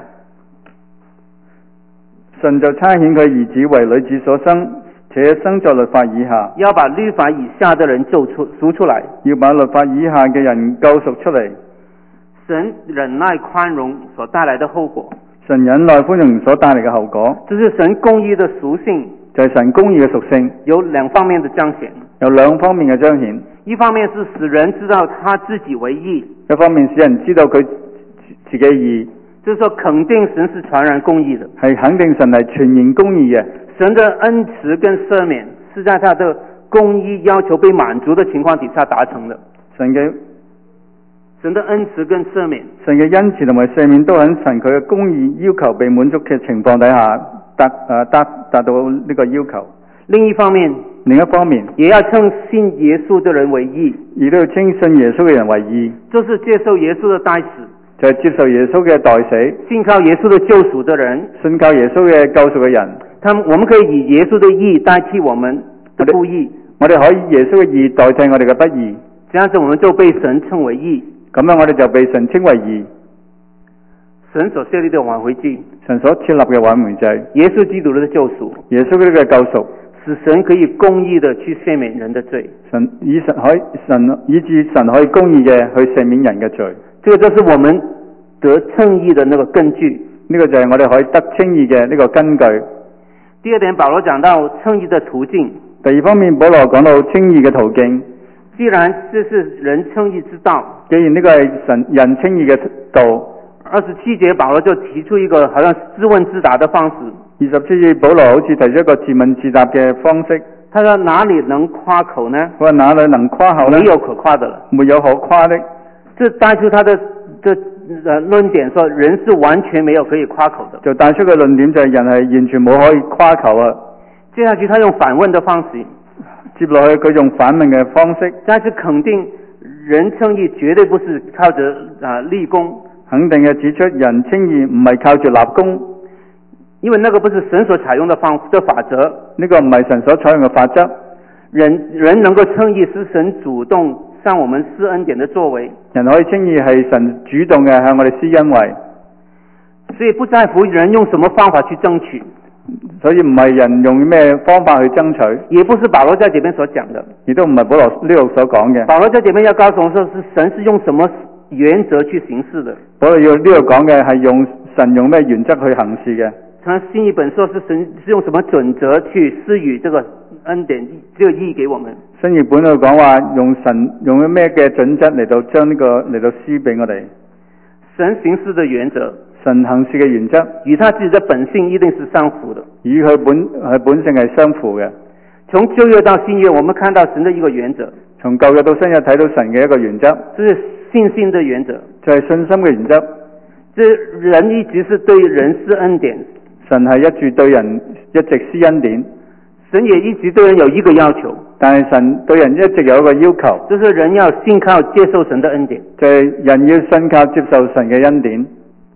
神就差遣佢兒子為女子所生，且生在律法以下， 要把律法以下的人救出贖出來， 要把律法以下嘅人救贖出嚟。 神忍耐寬容所帶來的後果， 神忍耐寬容所帶嚟嘅後果， 這是神公義的屬性， 就係神公義嘅屬性， 有兩方面的彰顯。 有兩方面嘅彰顯， 一方面是使人知道他自己為義， 一方面使人知道佢自己義， 就是說肯定神是全然公義的， 係肯定神係全然公義嘅。 神的恩慈跟赦免是在他的公義要求被滿足的情況底下達成的。 神嘅神的恩慈跟赦免， 神嘅恩慈同埋赦免都喺神佢嘅公義要求被滿足嘅情況底下達誒達達到呢個要求。 另一方面， 另一方面， 也要稱信耶穌的人為義， 亦都要稱信耶穌嘅人為義， 就是接受耶穌的代死， 就係接受耶穌嘅代死， 信靠耶穌的救贖的人， 信靠耶穌嘅救贖嘅人。 他們我們可以以耶穌的義代替我們的不義， 我哋可以耶穌嘅義代替我哋嘅不義， 這樣子我們就被神稱為義， 咁樣我哋就被神稱為義。 神所設立的挽回祭， 神所設立嘅挽回祭， 耶穌基督的救贖， 耶穌嘅救贖， 使神可以公義的去赦免人的罪， 神以神可以神以致神可以公義嘅去赦免人嘅罪， 這個就是我們得稱義的那個根據， 呢個就係我哋可以得稱義嘅呢個根據。 第二點，保羅講到稱義的途徑。 第二方面，保羅講到稱義嘅途徑。 既然這是人稱義之道， 既然呢個係神人稱義嘅道， 二十七節保羅就提出一個好像自問自答的方式。 二十七節保羅好似提出一個自問自答嘅方式。 他說：哪裏能誇口呢？ 佢話哪裏能誇口呢？ 沒有可誇的了， 沒有可誇的。 這帶出他的這呃論點，說人是完全沒有可以誇口的。 就帶出個論點就係人係完全冇可以誇口啊。 接下去他用反問的方式， 接落去佢用反問嘅方式， 但是肯定人稱義絕對不是靠着啊、呃、立功， 肯定嘅指出人稱義唔係靠住立功， 因為那個不是神所採用的方的法則， 呢個唔係神所採用嘅法則。 人人能夠稱義是神主動向我們施恩典的作為， 人可以稱義係神主動嘅向我哋施恩惠， 所以不在乎人用什麼方法去爭取， 所以唔係人用咩方法去爭取， 也不是保羅在這邊所講的， 亦都唔係保羅呢度所講嘅。 保羅在這邊要告訴我們說，是神是用什麼原則去行事的。 保羅要呢度講嘅係用神用咩原則去行事嘅。 像新譯本說是神是用什麼準則去施予這個恩典，這個義給我們。 新譯本度講話用神用咗咩嘅準則嚟到將呢個嚟到施俾我哋。 神行事的原則， 神行事嘅原則， 與他自己的本性一定是相符的， 與佢本佢本性係相符嘅。 從舊約到新約，我們看到神的一個原則。 從舊約到新約睇到神嘅一個原則， 這是信心的原則， 就係信心嘅原則。 這人一直是對人施恩典， 神係一直對人一直施恩典， 神也一直對人有一個要求， 但係神對人一直有一個要求， 就是人要信靠接受神的恩典， 就係人要信靠接受神嘅恩典，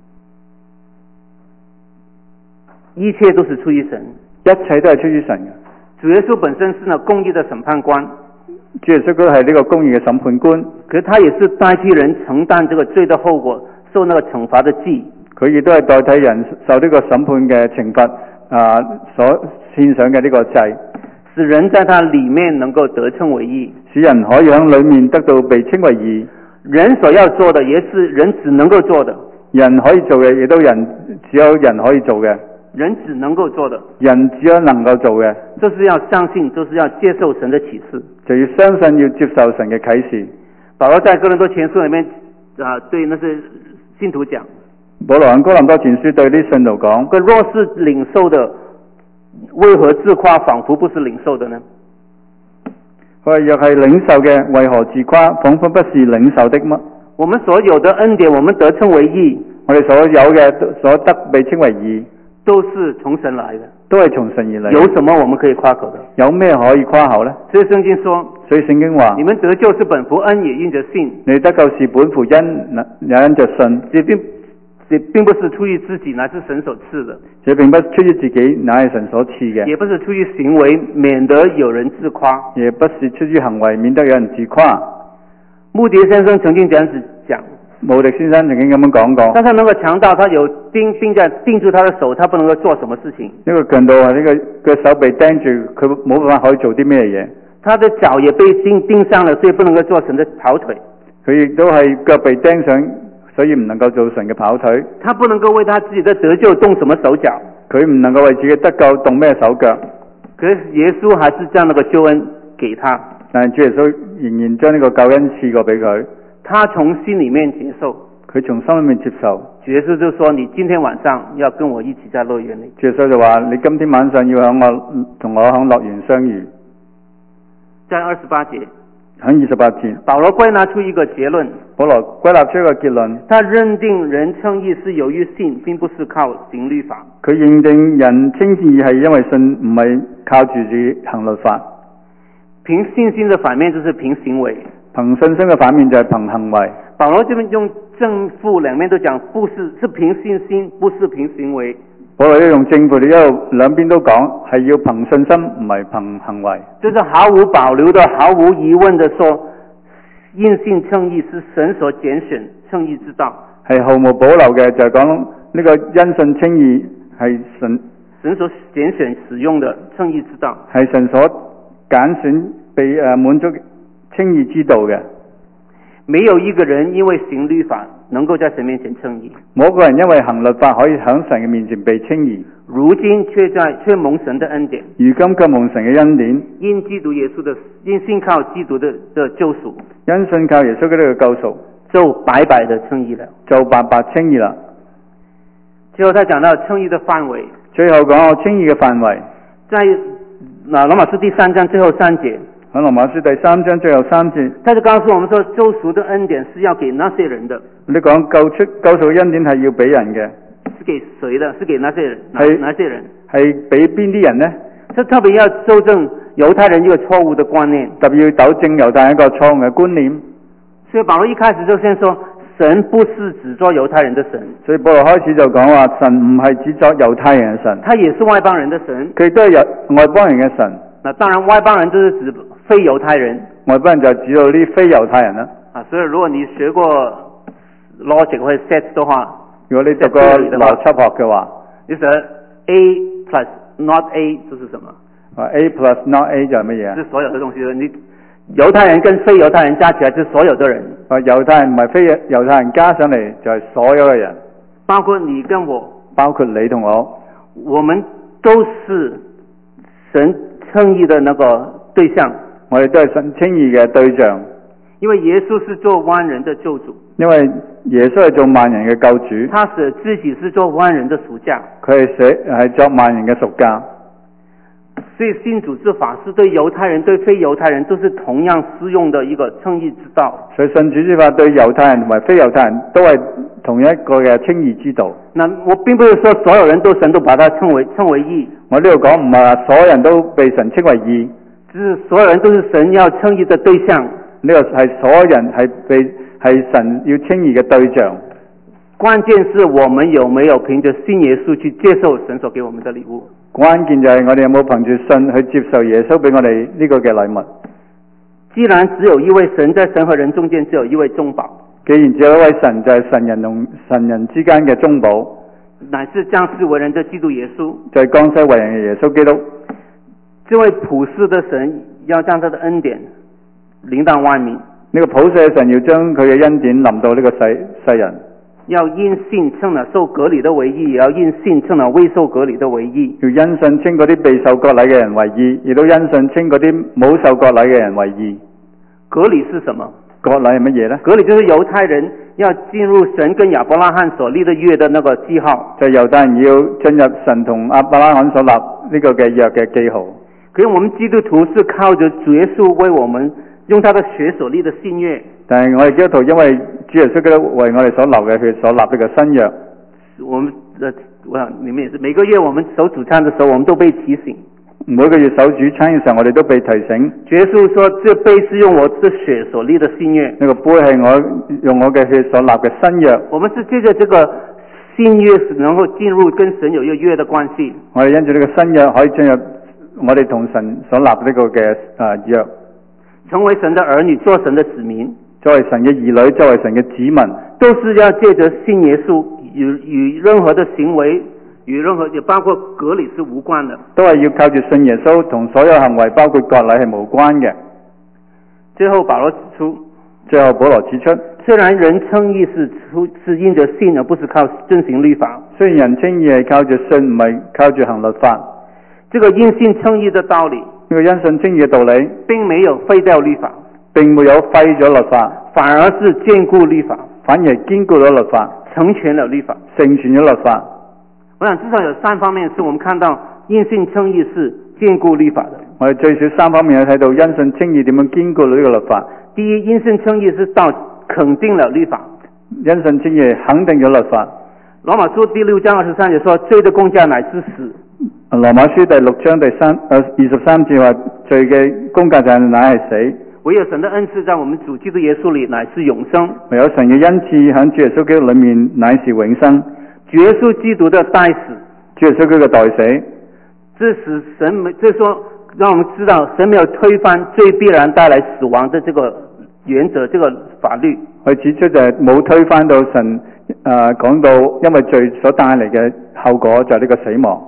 一切都是出於神， 一切都係出於神嘅。 主耶穌本身是那公義的審判官， 主耶穌佢係呢個公義嘅審判官， 可是他也是代替人承擔這個罪的後果，受那個懲罰的祭。 佢亦都係代替人受呢個審判嘅懲罰啊，所獻上嘅呢個祭， 使人在他裏面能夠得稱為義， 使人可以喺裏面得到被稱為義。 人所要做的，也是人只能夠做的。 人可以做嘅，亦都人只有人可以做嘅。 人只能夠做的， 人只有能夠做嘅， 就是要相信，就是要接受神的啟示。 就要相信，要接受神嘅啟示。 保羅在哥林多前書裏面啊、呃，對那些信徒講， 保羅喺哥林多前書對啲信徒講： 個若是領受的，為何自誇，仿佛不是領受的呢？ 佢話若係領受嘅，為何自誇，仿佛不是領受的嗎？ 我們所有的恩典，我們得稱為義， 我哋所有嘅所得被稱為義， 都是從神來的， 都係從神而嚟。 有什麼我們可以誇口的？ 有咩可以誇口呢？ 所以聖經說， 所以聖經話： 你們得救是本乎恩，也因着信。 你得救是本乎恩，也因着信。 這並這並不是出於自己，乃是神所賜的。 這並不是出於自己，乃係神所賜嘅。 也不是出於行為，免得有人自誇。 也不是出於行為，免得有人自誇。 穆迪先生曾經這樣子講。 穆迪先生曾經咁樣講過。 但是那個強盜，他有釘釘在釘住他的手，他不能夠做什麼事情。 呢個強盜係呢個個手被釘住，佢冇辦法可以做啲咩嘢。 他的腳也被釘釘上了，所以不能夠做神的跑腿。 佢亦都係腳被釘上，所以唔能夠做神嘅跑腿。 他不能夠為他自己的得救動什麼手腳。 佢唔能夠為自己得救動咩手腳。 可是耶穌還是將那個救恩給他。 但係主耶穌仍然將呢個救恩賜過俾佢。 他從心裏面接受。 佢從心裏面接受。 主耶穌就說：你今天晚上要跟我一起在樂園裏。 主耶穌就話：你今天晚上要響我同我響樂園相遇。 在二十八節。 響二十八節。 保羅歸納出一個結論。 保羅歸納出一個結論。 他認定人稱義是由於信，並不是靠行律法。 佢認定人稱義係因為信，唔係靠住住行律法。 憑信心的反面就是憑行為。 憑信心嘅反面就係憑行為。 保羅這邊用正負兩面都講，不是是憑信心，不是憑行為。 保羅要用正負，一路兩邊都講，係要憑信心，唔係憑行為。 就是毫無保留的、毫無疑問的說，因信稱義是神所揀選稱義之道。 係毫無保留嘅，就係講呢個因信稱義係神神所揀選使用的稱義之道， 係神所揀選被誒滿足稱義之道嘅。 沒有一個人因為行律法能夠在神面前稱義， 冇個人因為行律法可以喺神嘅面前被稱義， 如今卻在卻蒙神的恩典， 如今卻蒙神嘅恩典， 因基督耶穌的因信靠基督的的救贖， 因信靠耶穌嘅呢個救贖， 就白白的稱義了， 就白白稱義啦。 最後他講到稱義的範圍， 最後講到稱義嘅範圍， 在那羅馬書第三章最後三節。 喺羅馬書第三章最後三節， 他就告訴我們說，救贖的恩典是要給那些人的。 你講救出救贖嘅恩典係要俾人嘅， 是給誰的？是給那些人？ 係哪些人？ 係俾邊啲人呢？ 是特別要糾正猶太人一個錯誤的觀念， 特別要糾正猶太人一個錯誤嘅觀念。 所以保羅一開始就先說，神不是只做猶太人的神。 所以保羅開始就講話，神唔係只作猶太人嘅神， 他也是外邦人的神。 佢都係外邦人嘅神。 那當然，外邦人就是指非猶太人。 外邦人就指到啲非猶太人啦。 啊，所以如果你學過 logic 或者 set 的話， 如果你讀過邏輯學嘅話， 就是 A plus not A 就是什麼？ 啊 A plus not A 就係乜嘢啊？ 是所有的東西。你猶太人跟非猶太人加起來就是所有的人。 啊，猶太人唔係非猶太人加上嚟就係所有嘅人， 包括你跟我， 包括你同我， 我們都是神稱義的那個對象。 我哋都係神稱義嘅對象。 因為耶穌是做萬人的救主， 因為耶穌係做萬人嘅救主， 他捨自己是做萬人的贖價， 佢係寫係作萬人嘅贖價。 所以信主之法是對猶太人對非猶太人都是同樣適用的一個稱義之道。 所以信主之法對猶太人同埋非猶太人都係同一個嘅稱義之道。 那我並不是說所有人都神都把它稱為稱為義， 我呢度講唔係話所有人都被神稱為義， 只是所有人都是神要稱義的對象。 呢個係所有人係被係神要稱義嘅對象。 關鍵是我們有沒有憑着信耶穌去接受神所給我們的禮物。 關鍵就係我哋有冇憑住信去接受耶穌俾我哋呢個嘅禮物。 既然只有一位神，在神和人中間只有一位中保。 既然只有一位神，就係神人同神人之間嘅中保， 乃是降世為人的基督耶穌， 就係降世為人嘅耶穌基督。 這位普世的神要將他的恩典臨到萬民。 呢個普世嘅神要將佢嘅恩典臨到呢個世世人。 要因信稱那受割禮的為義，也要因信稱那未受割禮的為義。 要因信稱嗰啲未受割禮嘅人為義，亦都因信稱嗰啲冇受割禮嘅人為義。 割禮是什麼？ 割禮係乜嘢呢？ 割禮就是猶太人要進入神跟亞伯拉罕所立的約的那個記號。 就係猶太人要進入神同亞伯拉罕所立呢個嘅約嘅記號。 可是我們基督徒是靠着主耶穌為我們用他的血所立的新約。但係我哋基督徒因為主耶穌基督為我哋所流嘅血所立呢個新約。我們呃，我想你們也是，每個月我們守主餐的時候，我們都被提醒。 每個月守主餐嘅時候，我哋都被提醒。 主耶穌說：這杯是用我的血所立的新約。 呢個杯係我用我嘅血所立嘅新約。 我們是借着這個新約能夠進入跟神有一個約的關係。 我哋因住呢個新約可以進入我哋同神所立呢個嘅誒約， 成為神的兒女，做神的子民。 作為神嘅兒女，作為神嘅子民， 都是要借着信耶穌，與與任何的行為，與任何也包括割禮是無關的。 都係要靠住信耶穌，同所有行為包括割禮係無關嘅。 最後保羅指出， 最後保羅指出， 雖然人稱義是出是因着信，而不是靠遵行律法。 雖然人稱義係靠住信，唔係靠住行律法。 這個因信稱義的道理， 呢個因信稱義嘅道理， 並沒有廢掉律法， 並沒有廢咗律法， 反而是堅固律法， 反而堅固咗律法， 成全了律法， 成全咗律法。 我想至少有三方面是我們看到因信稱義是堅固律法的。 我哋最少三方面去睇到因信稱義點樣堅固呢個律法。 第一，因信稱義是到肯定了律法， 因信稱義肯定咗律法。 羅馬書第六章二十三節說：罪的工價乃是死。 羅馬書第六章第三誒二十三節話，罪嘅工價就係乃係死。 唯有神的恩賜在我們主基督耶穌裏乃是永生。 唯有神嘅恩賜喺主耶穌基督裏面乃是永生。 主耶穌基督的代死， 主耶穌基督嘅代死， 這使神沒，這說讓我們知道神沒有推翻罪必然帶來死亡的這個原則，這個法律。 佢指出就係冇推翻到神誒講到因為罪所帶嚟嘅後果就係呢個死亡。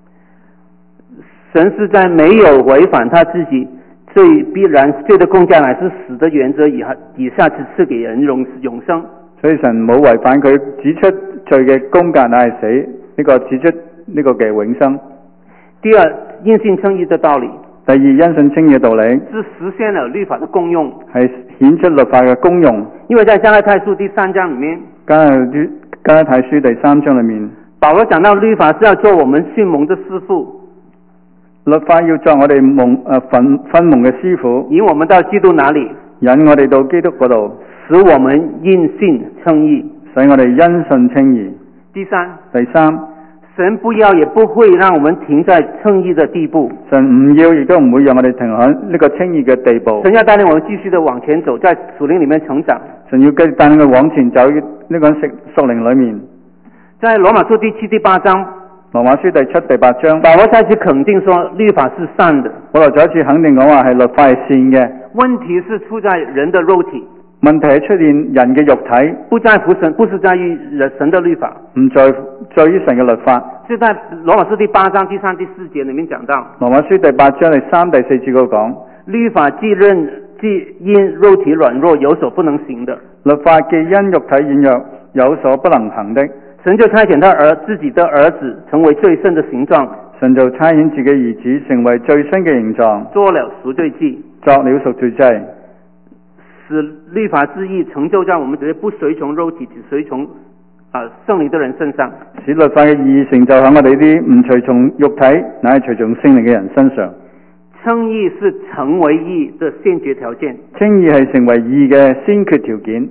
神是在沒有違反他自己罪必然罪的工價乃是死的原則以下以下是賜給人永永生。 所以神冇違反佢指出罪嘅工價乃係死呢、這個指出呢個嘅永生。 第二，因信稱義的道理。 第二，因信稱義嘅道理是實現了律法的功用， 係顯出律法嘅功用。 因為在加拉太書第三章裏面， 加拉加拉太書第三章裏面， 保羅講到律法是要做我們訓蒙的師傅。 律法要作我哋蒙誒分分蒙嘅師傅， 引我們到基督那裏， 引我哋到基督嗰度， 使我們因信稱義， 使我哋因信稱義。 第三， 第三， 神不要也不會讓我們停在稱義的地步。 神唔要亦都唔會讓我哋停喺呢個稱義嘅地步。 神要帶領我們繼續的往前走，在屬靈裏面成長。 神要繼續帶領我往前走呢個屬屬靈裏面。 在羅馬書第七、第八章， 羅馬書第七、第八章， 保羅再次肯定說律法是善的。 保羅再一次肯定講話係律法係善嘅。 問題是出在人的肉體。 問題係出現人嘅肉體， 不在乎神，不是在於神的律法， 唔在在於神嘅律法。 是在羅馬書第八章第三、第四節裏面講到。 羅馬書第八章第三、第四節嗰度講， 律法既認既因肉體軟弱有所不能行的。 律法既因肉體軟弱有所不能行的， 神就差遣他兒自己的兒子成為最聖的形狀。 神就差遣自己兒子成為最新嘅形狀， 做了贖罪祭， 作了贖罪祭。 使律法之義成就在我們這些不隨從肉體只隨從啊聖靈的人身上。 使律法嘅義成就喺我哋啲唔隨從肉體乃係隨從聖靈嘅人身上。 稱義是成為義的先決條件。 稱義係成為義嘅先決條件。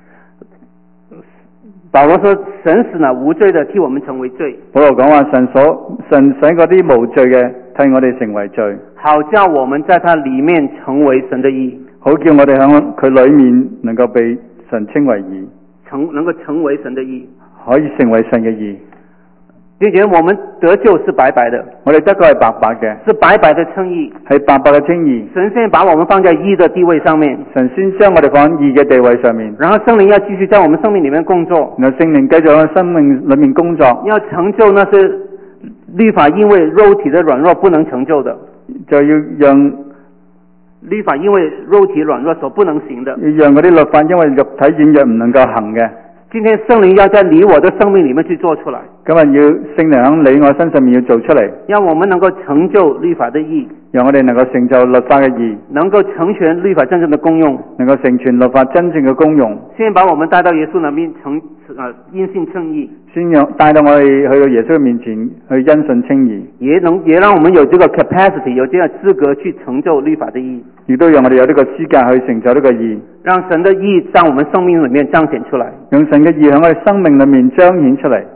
保羅說神使那無罪的替我們成為罪。 保羅講話神所神使嗰啲無罪嘅替我哋成為罪， 好叫我們在他裏面成為神的義。 好叫我哋喺佢裏面能夠被神稱為義， 成能夠成為神的義， 可以成為神嘅義。 並且我們得救是白白的， 我哋得救係白白嘅， 是白白的稱義， 係白白嘅稱義。 神先把我們放在義的地位上面， 神先將我哋放喺義嘅地位上面， 然後聖靈要繼續在我們生命裏面工作， 然後聖靈繼續喺生命裏面工作， 要成就那些律法因為肉體的軟弱不能成就的， 就要讓律法因為肉體軟弱所不能行的， 要讓嗰啲律法因為肉體軟弱唔能夠行嘅， 今天聖靈要在你我的生命裡面去做出來。 今日要聖靈喺你我身上面要做出嚟， 讓我們能夠成就律法的義， 讓我哋能夠成就律法嘅義， 能夠成全律法真正的功用， 能夠成全律法真正嘅功用。 先把我們帶到耶穌那邊成啊因信稱義， 先讓帶到我哋去到耶穌嘅面前去因信稱義， 也能也讓我們有這個 capacity 有這樣資格去成就律法的義， 亦都讓我哋有呢個資格去成就呢個義， 讓神的義在我們生命裡面彰顯出來， 讓神嘅義喺我哋生命裡面彰顯出嚟。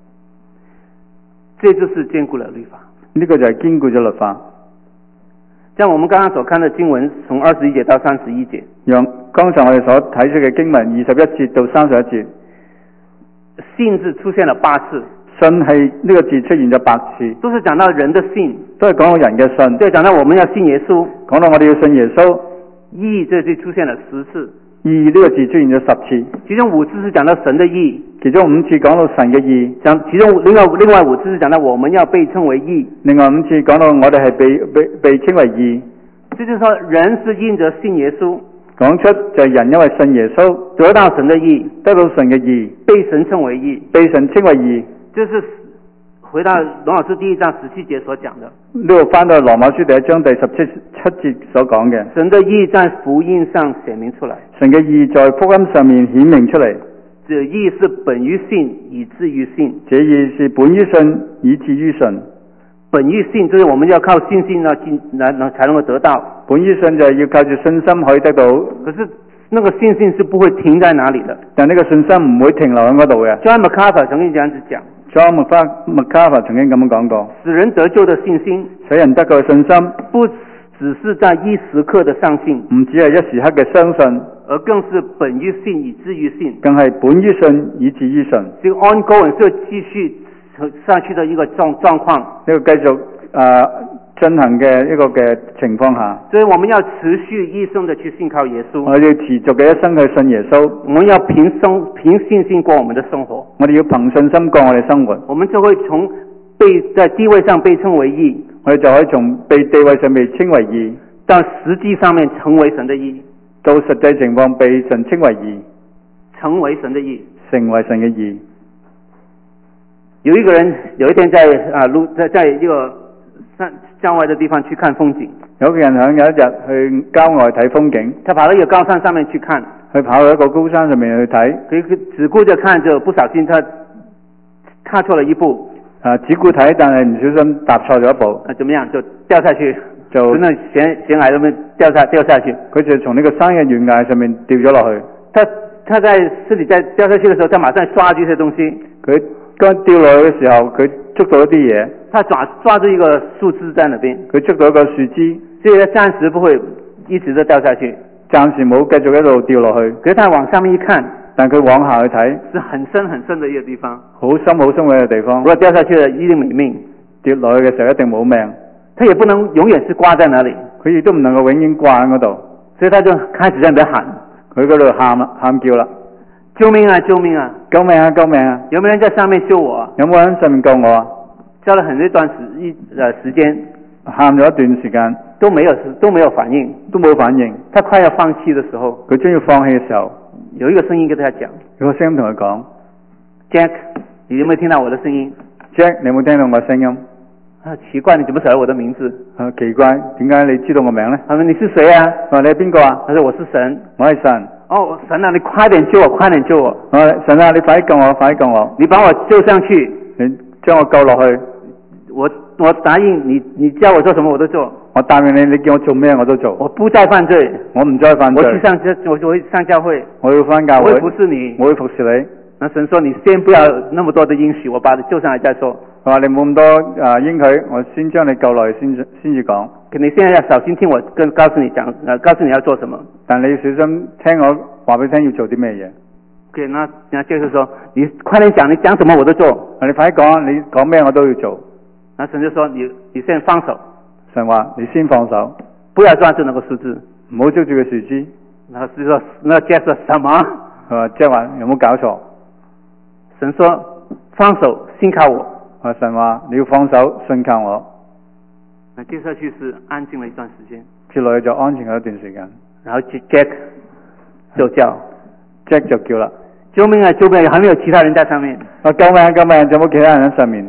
這就是堅固了律法， 呢個就係堅固咗律法。 像我們剛剛所看的經文，從二十一節到三十一節， 讓剛才我哋所睇出嘅經文二十一節到三十一節， 信字出現了八次， 信係呢個字出現咗八次， 都是講到人的信， 都係講到人嘅信， 對，講到我們要信耶穌， 講到我哋要信耶穌。 義這字出現了十次， 義呢個字出現咗十次， 其中五次是講到神的義， 其中五次講到神嘅義， 講其中另外另外五次是講到我們要被稱為義， 另外五次講到我哋係被被被稱為義。 這就是說人是因着信耶穌， 講出就係人因為信耶穌得到神的義， 得到神嘅義， 被神稱為義， 被神稱為義。 就是回到羅馬書第一章十七節所講的， 呢度翻到羅馬書第一章第十七七節所講嘅， 神的義在福音上顯明出來， 神嘅義在福音上面顯明出嚟。 這義是本於信以至於信， 這義是本於信以至於信。 本於信就是我們要靠信心呢進來能才能夠得到， 本於信就係要靠住信心可以得到。 可是那個信心是不會停在哪裏的， 但呢個信心唔會停留喺嗰度嘅。 John MacArthur 曾經這樣子講。 John MacArthur 曾經咁樣講過， 使人得救的信心， 使人得救嘅信心， 不只是在一時刻的相信， 唔只係一時刻嘅相信， 而更是本於信以至於信， 更係本於信以至於信。 這個 ongoing 是繼續下去的一個狀狀況， 呢個繼續誒進行嘅一個嘅情況下， 所以我們要持續一生的去信靠耶穌， 我哋要持續嘅一生去信耶穌， 我們要憑生憑信心過我們的生活， 我哋要憑信心過我哋生活， 我們就會從被在地位上被稱為義， 我哋就可以從被地位上被稱為義， 到實際上面成為神的義， 到實際情況被神稱為義， 成為神的義， 成為神嘅義。 有一個人有一天在啊路在在一個山郊外的地方去看風景， 有個人響有一日去郊外睇風景， 他跑到一個高山上面去看， 佢跑到一個高山上面去睇， 佢只顧着看就不小心他踏錯了一步， 啊只顧睇但係唔小心踏錯咗一步， 啊怎麼樣就掉下去， 就從那懸懸崖上面掉下掉下去， 佢就從呢個山嘅懸崖上面掉咗落去。 他他在自己在掉下去的時候，他馬上抓住這些東西， 佢剛掉落去嘅時候，佢捉到一啲嘢， 他抓抓住一個樹枝在那邊， 佢捉到一個樹枝， 所以他暫時不會一直的掉下去， 暫時冇繼續一路掉落去。 可是他往上面一看， 但佢往下去睇， 是很深很深的一個地方， 好深好深嘅一個地方。 如果掉下去了一定沒命， 跌落去嘅時候一定冇命。 他也不能永遠是掛在那裡， 佢亦都唔能夠永遠掛喺嗰度， 所以他就開始在那邊喊， 佢嗰度喊喊叫啦， 救命啊救命啊， 救命啊救命啊！ 有沒有人在上面救我啊？ 有冇人喺上面救我啊？ 叫了很一段時一呃時間， 喊咗一段時間都沒有都沒有反應， 都冇反應。 他快要放棄的時候， 佢將要放棄嘅時候， 有一個聲音跟他講， 有個聲音同佢講 Jack， 你有沒有聽到我的聲音 ？Jack， 你有冇聽到我嘅聲音？ 啊，奇怪，你怎麼曉得我的名字？ 啊，奇怪，點解你知道我名呢？ 他說你是誰啊？ 我話你係邊個啊？ 他說我是神。 我係神。 哦，神啊，你快點救我，快點救我！ 我話神啊，你快啲救我，快啲救我！ 你把我救上去， 你將我救落去。 我我答應你，你叫我做什麼我都做。 我答應你，你叫我做咩我都做。 我不再犯罪，我唔再犯罪。 我去上我我會上教會， 我要返教會， 我會服侍你， 我會服侍你。 那神說你先不要那麼多的應許，我把你救上來再說。 我話你冇咁多啊應許，我先將你救落去先先至講。 可你現在要小心聽我跟告訴你講，呃，告訴你要做什麼。 但你要小心聽我話俾你聽要做啲咩嘢。 OK，那那就是說，你快點講，你講什麼我都做。 你快啲講，你講咩我都要做。 那神就說你你先放手。 神話你先放手， 不要抓住那個樹枝， 唔好捉住個樹枝。 然後就說那 Jack 說什麼？ 係嘛，即係話有冇搞錯？ 神說放手，信靠我。 啊，神話你要放手，信靠我。 那接下去是安靜了一段時間， 接落去就安靜咗一段時間。 然後 Jack 就叫 Jack 就叫啦救命啊！救命啊！还没有其他人在上面。 啊，救命！救命！有冇其他人喺上面？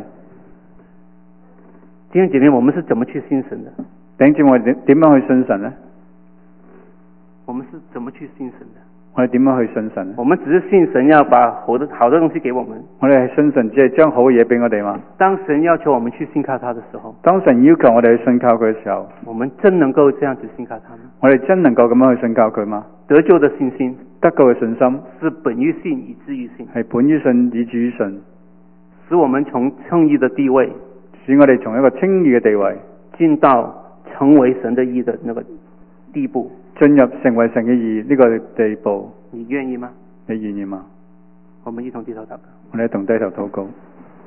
弟兄姐妹，我们是怎么去信神的？ 弟兄姐妹，點點樣去信神呢？ 我们是怎么去信神的？ 我哋點樣去信神？ 我們只是信神要把好的好的東西給我們。 我哋係信神只係將好嘅嘢俾我哋嘛。 當神要求我們去信靠他的時候， 當神要求我哋去信靠佢嘅時候， 我們真能夠這樣子信靠他嗎？ 我哋真能夠咁樣去信靠佢嗎？ 得救的信心， 得救嘅信心是本於信以至於信， 係本於信以至於信， 使我們從稱義的地位， 使我哋從一個稱義嘅地位進到成為神的義的那個地步， 進入成為神嘅義呢個地步。 你願意嗎？ 你願意嗎？ 我們一同低頭禱告。 我哋一同低頭禱告。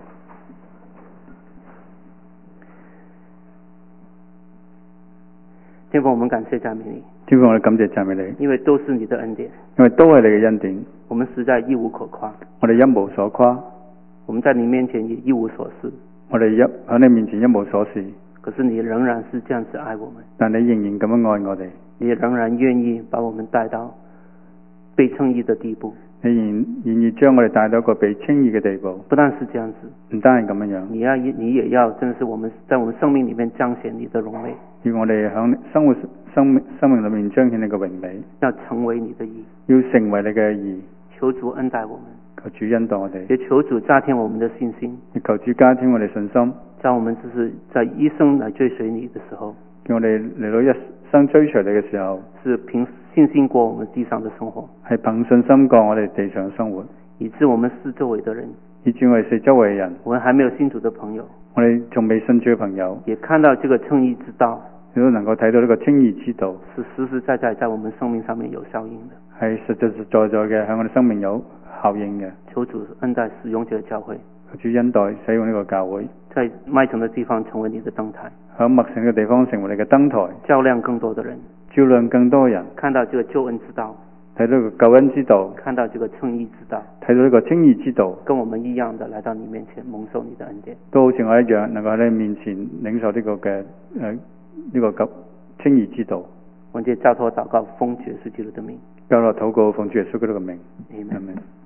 天父，我們感謝讚美你。 天父，我哋感謝讚美你， 因為都是你的恩典。 因為都係你嘅恩典。 我們實在一無可誇。 我哋一無所誇。 我們在你面前也一無所事。 我哋一喺你面前一無所事。 可是你仍然是這樣子愛我們。 但你仍然咁樣愛我哋。 你仍然願意把我們帶到被稱義的地步。 你願願意將我哋帶到一個被稱義嘅地步。 不但是這樣子， 唔單係咁樣樣。 你要你也要真是我們在我們生命裏面彰顯你的榮美。 要我哋喺生活生命生命裏面彰顯你嘅榮美。 要成為你的義。 要成為你嘅義。 求主恩待我們。 求主恩待我哋。 也求主加添我們的信心。 也求主加添我哋信心。 在我們就是在一生來追隨你的時候。 叫我哋嚟到一生追隨你嘅時候， 是憑信心過我們地上的生活， 係憑信心過我哋地上嘅生活， 以致我們四周圍的人， 以致我哋四周圍嘅人， 我們還沒有信主的朋友， 我哋仲未信主嘅朋友， 也看到這個稱義之道， 亦都能夠睇到呢個稱義之道， 是實實在在在我們生命上面有效應的， 係實實在在嘅喺我哋生命有效應嘅。 求主恩待使用這個教會， 求主恩待使用呢個教會， 在麥城的地方成為你的燈台， 喺麥城嘅地方成為你嘅燈台， 照亮更多的人， 照亮更多人， 看到這個救恩之道， 睇到個救恩之道， 看到這個稱義之道， 睇到呢個稱義之道， 跟我們一樣的來到你面前蒙受你的恩典， 都好似我一樣能夠喺你面前領受呢個嘅誒呢個救稱義之道。 我哋交託禱告，奉主耶穌基督的名， 交託禱告，奉主耶穌基督嘅名。 阿門。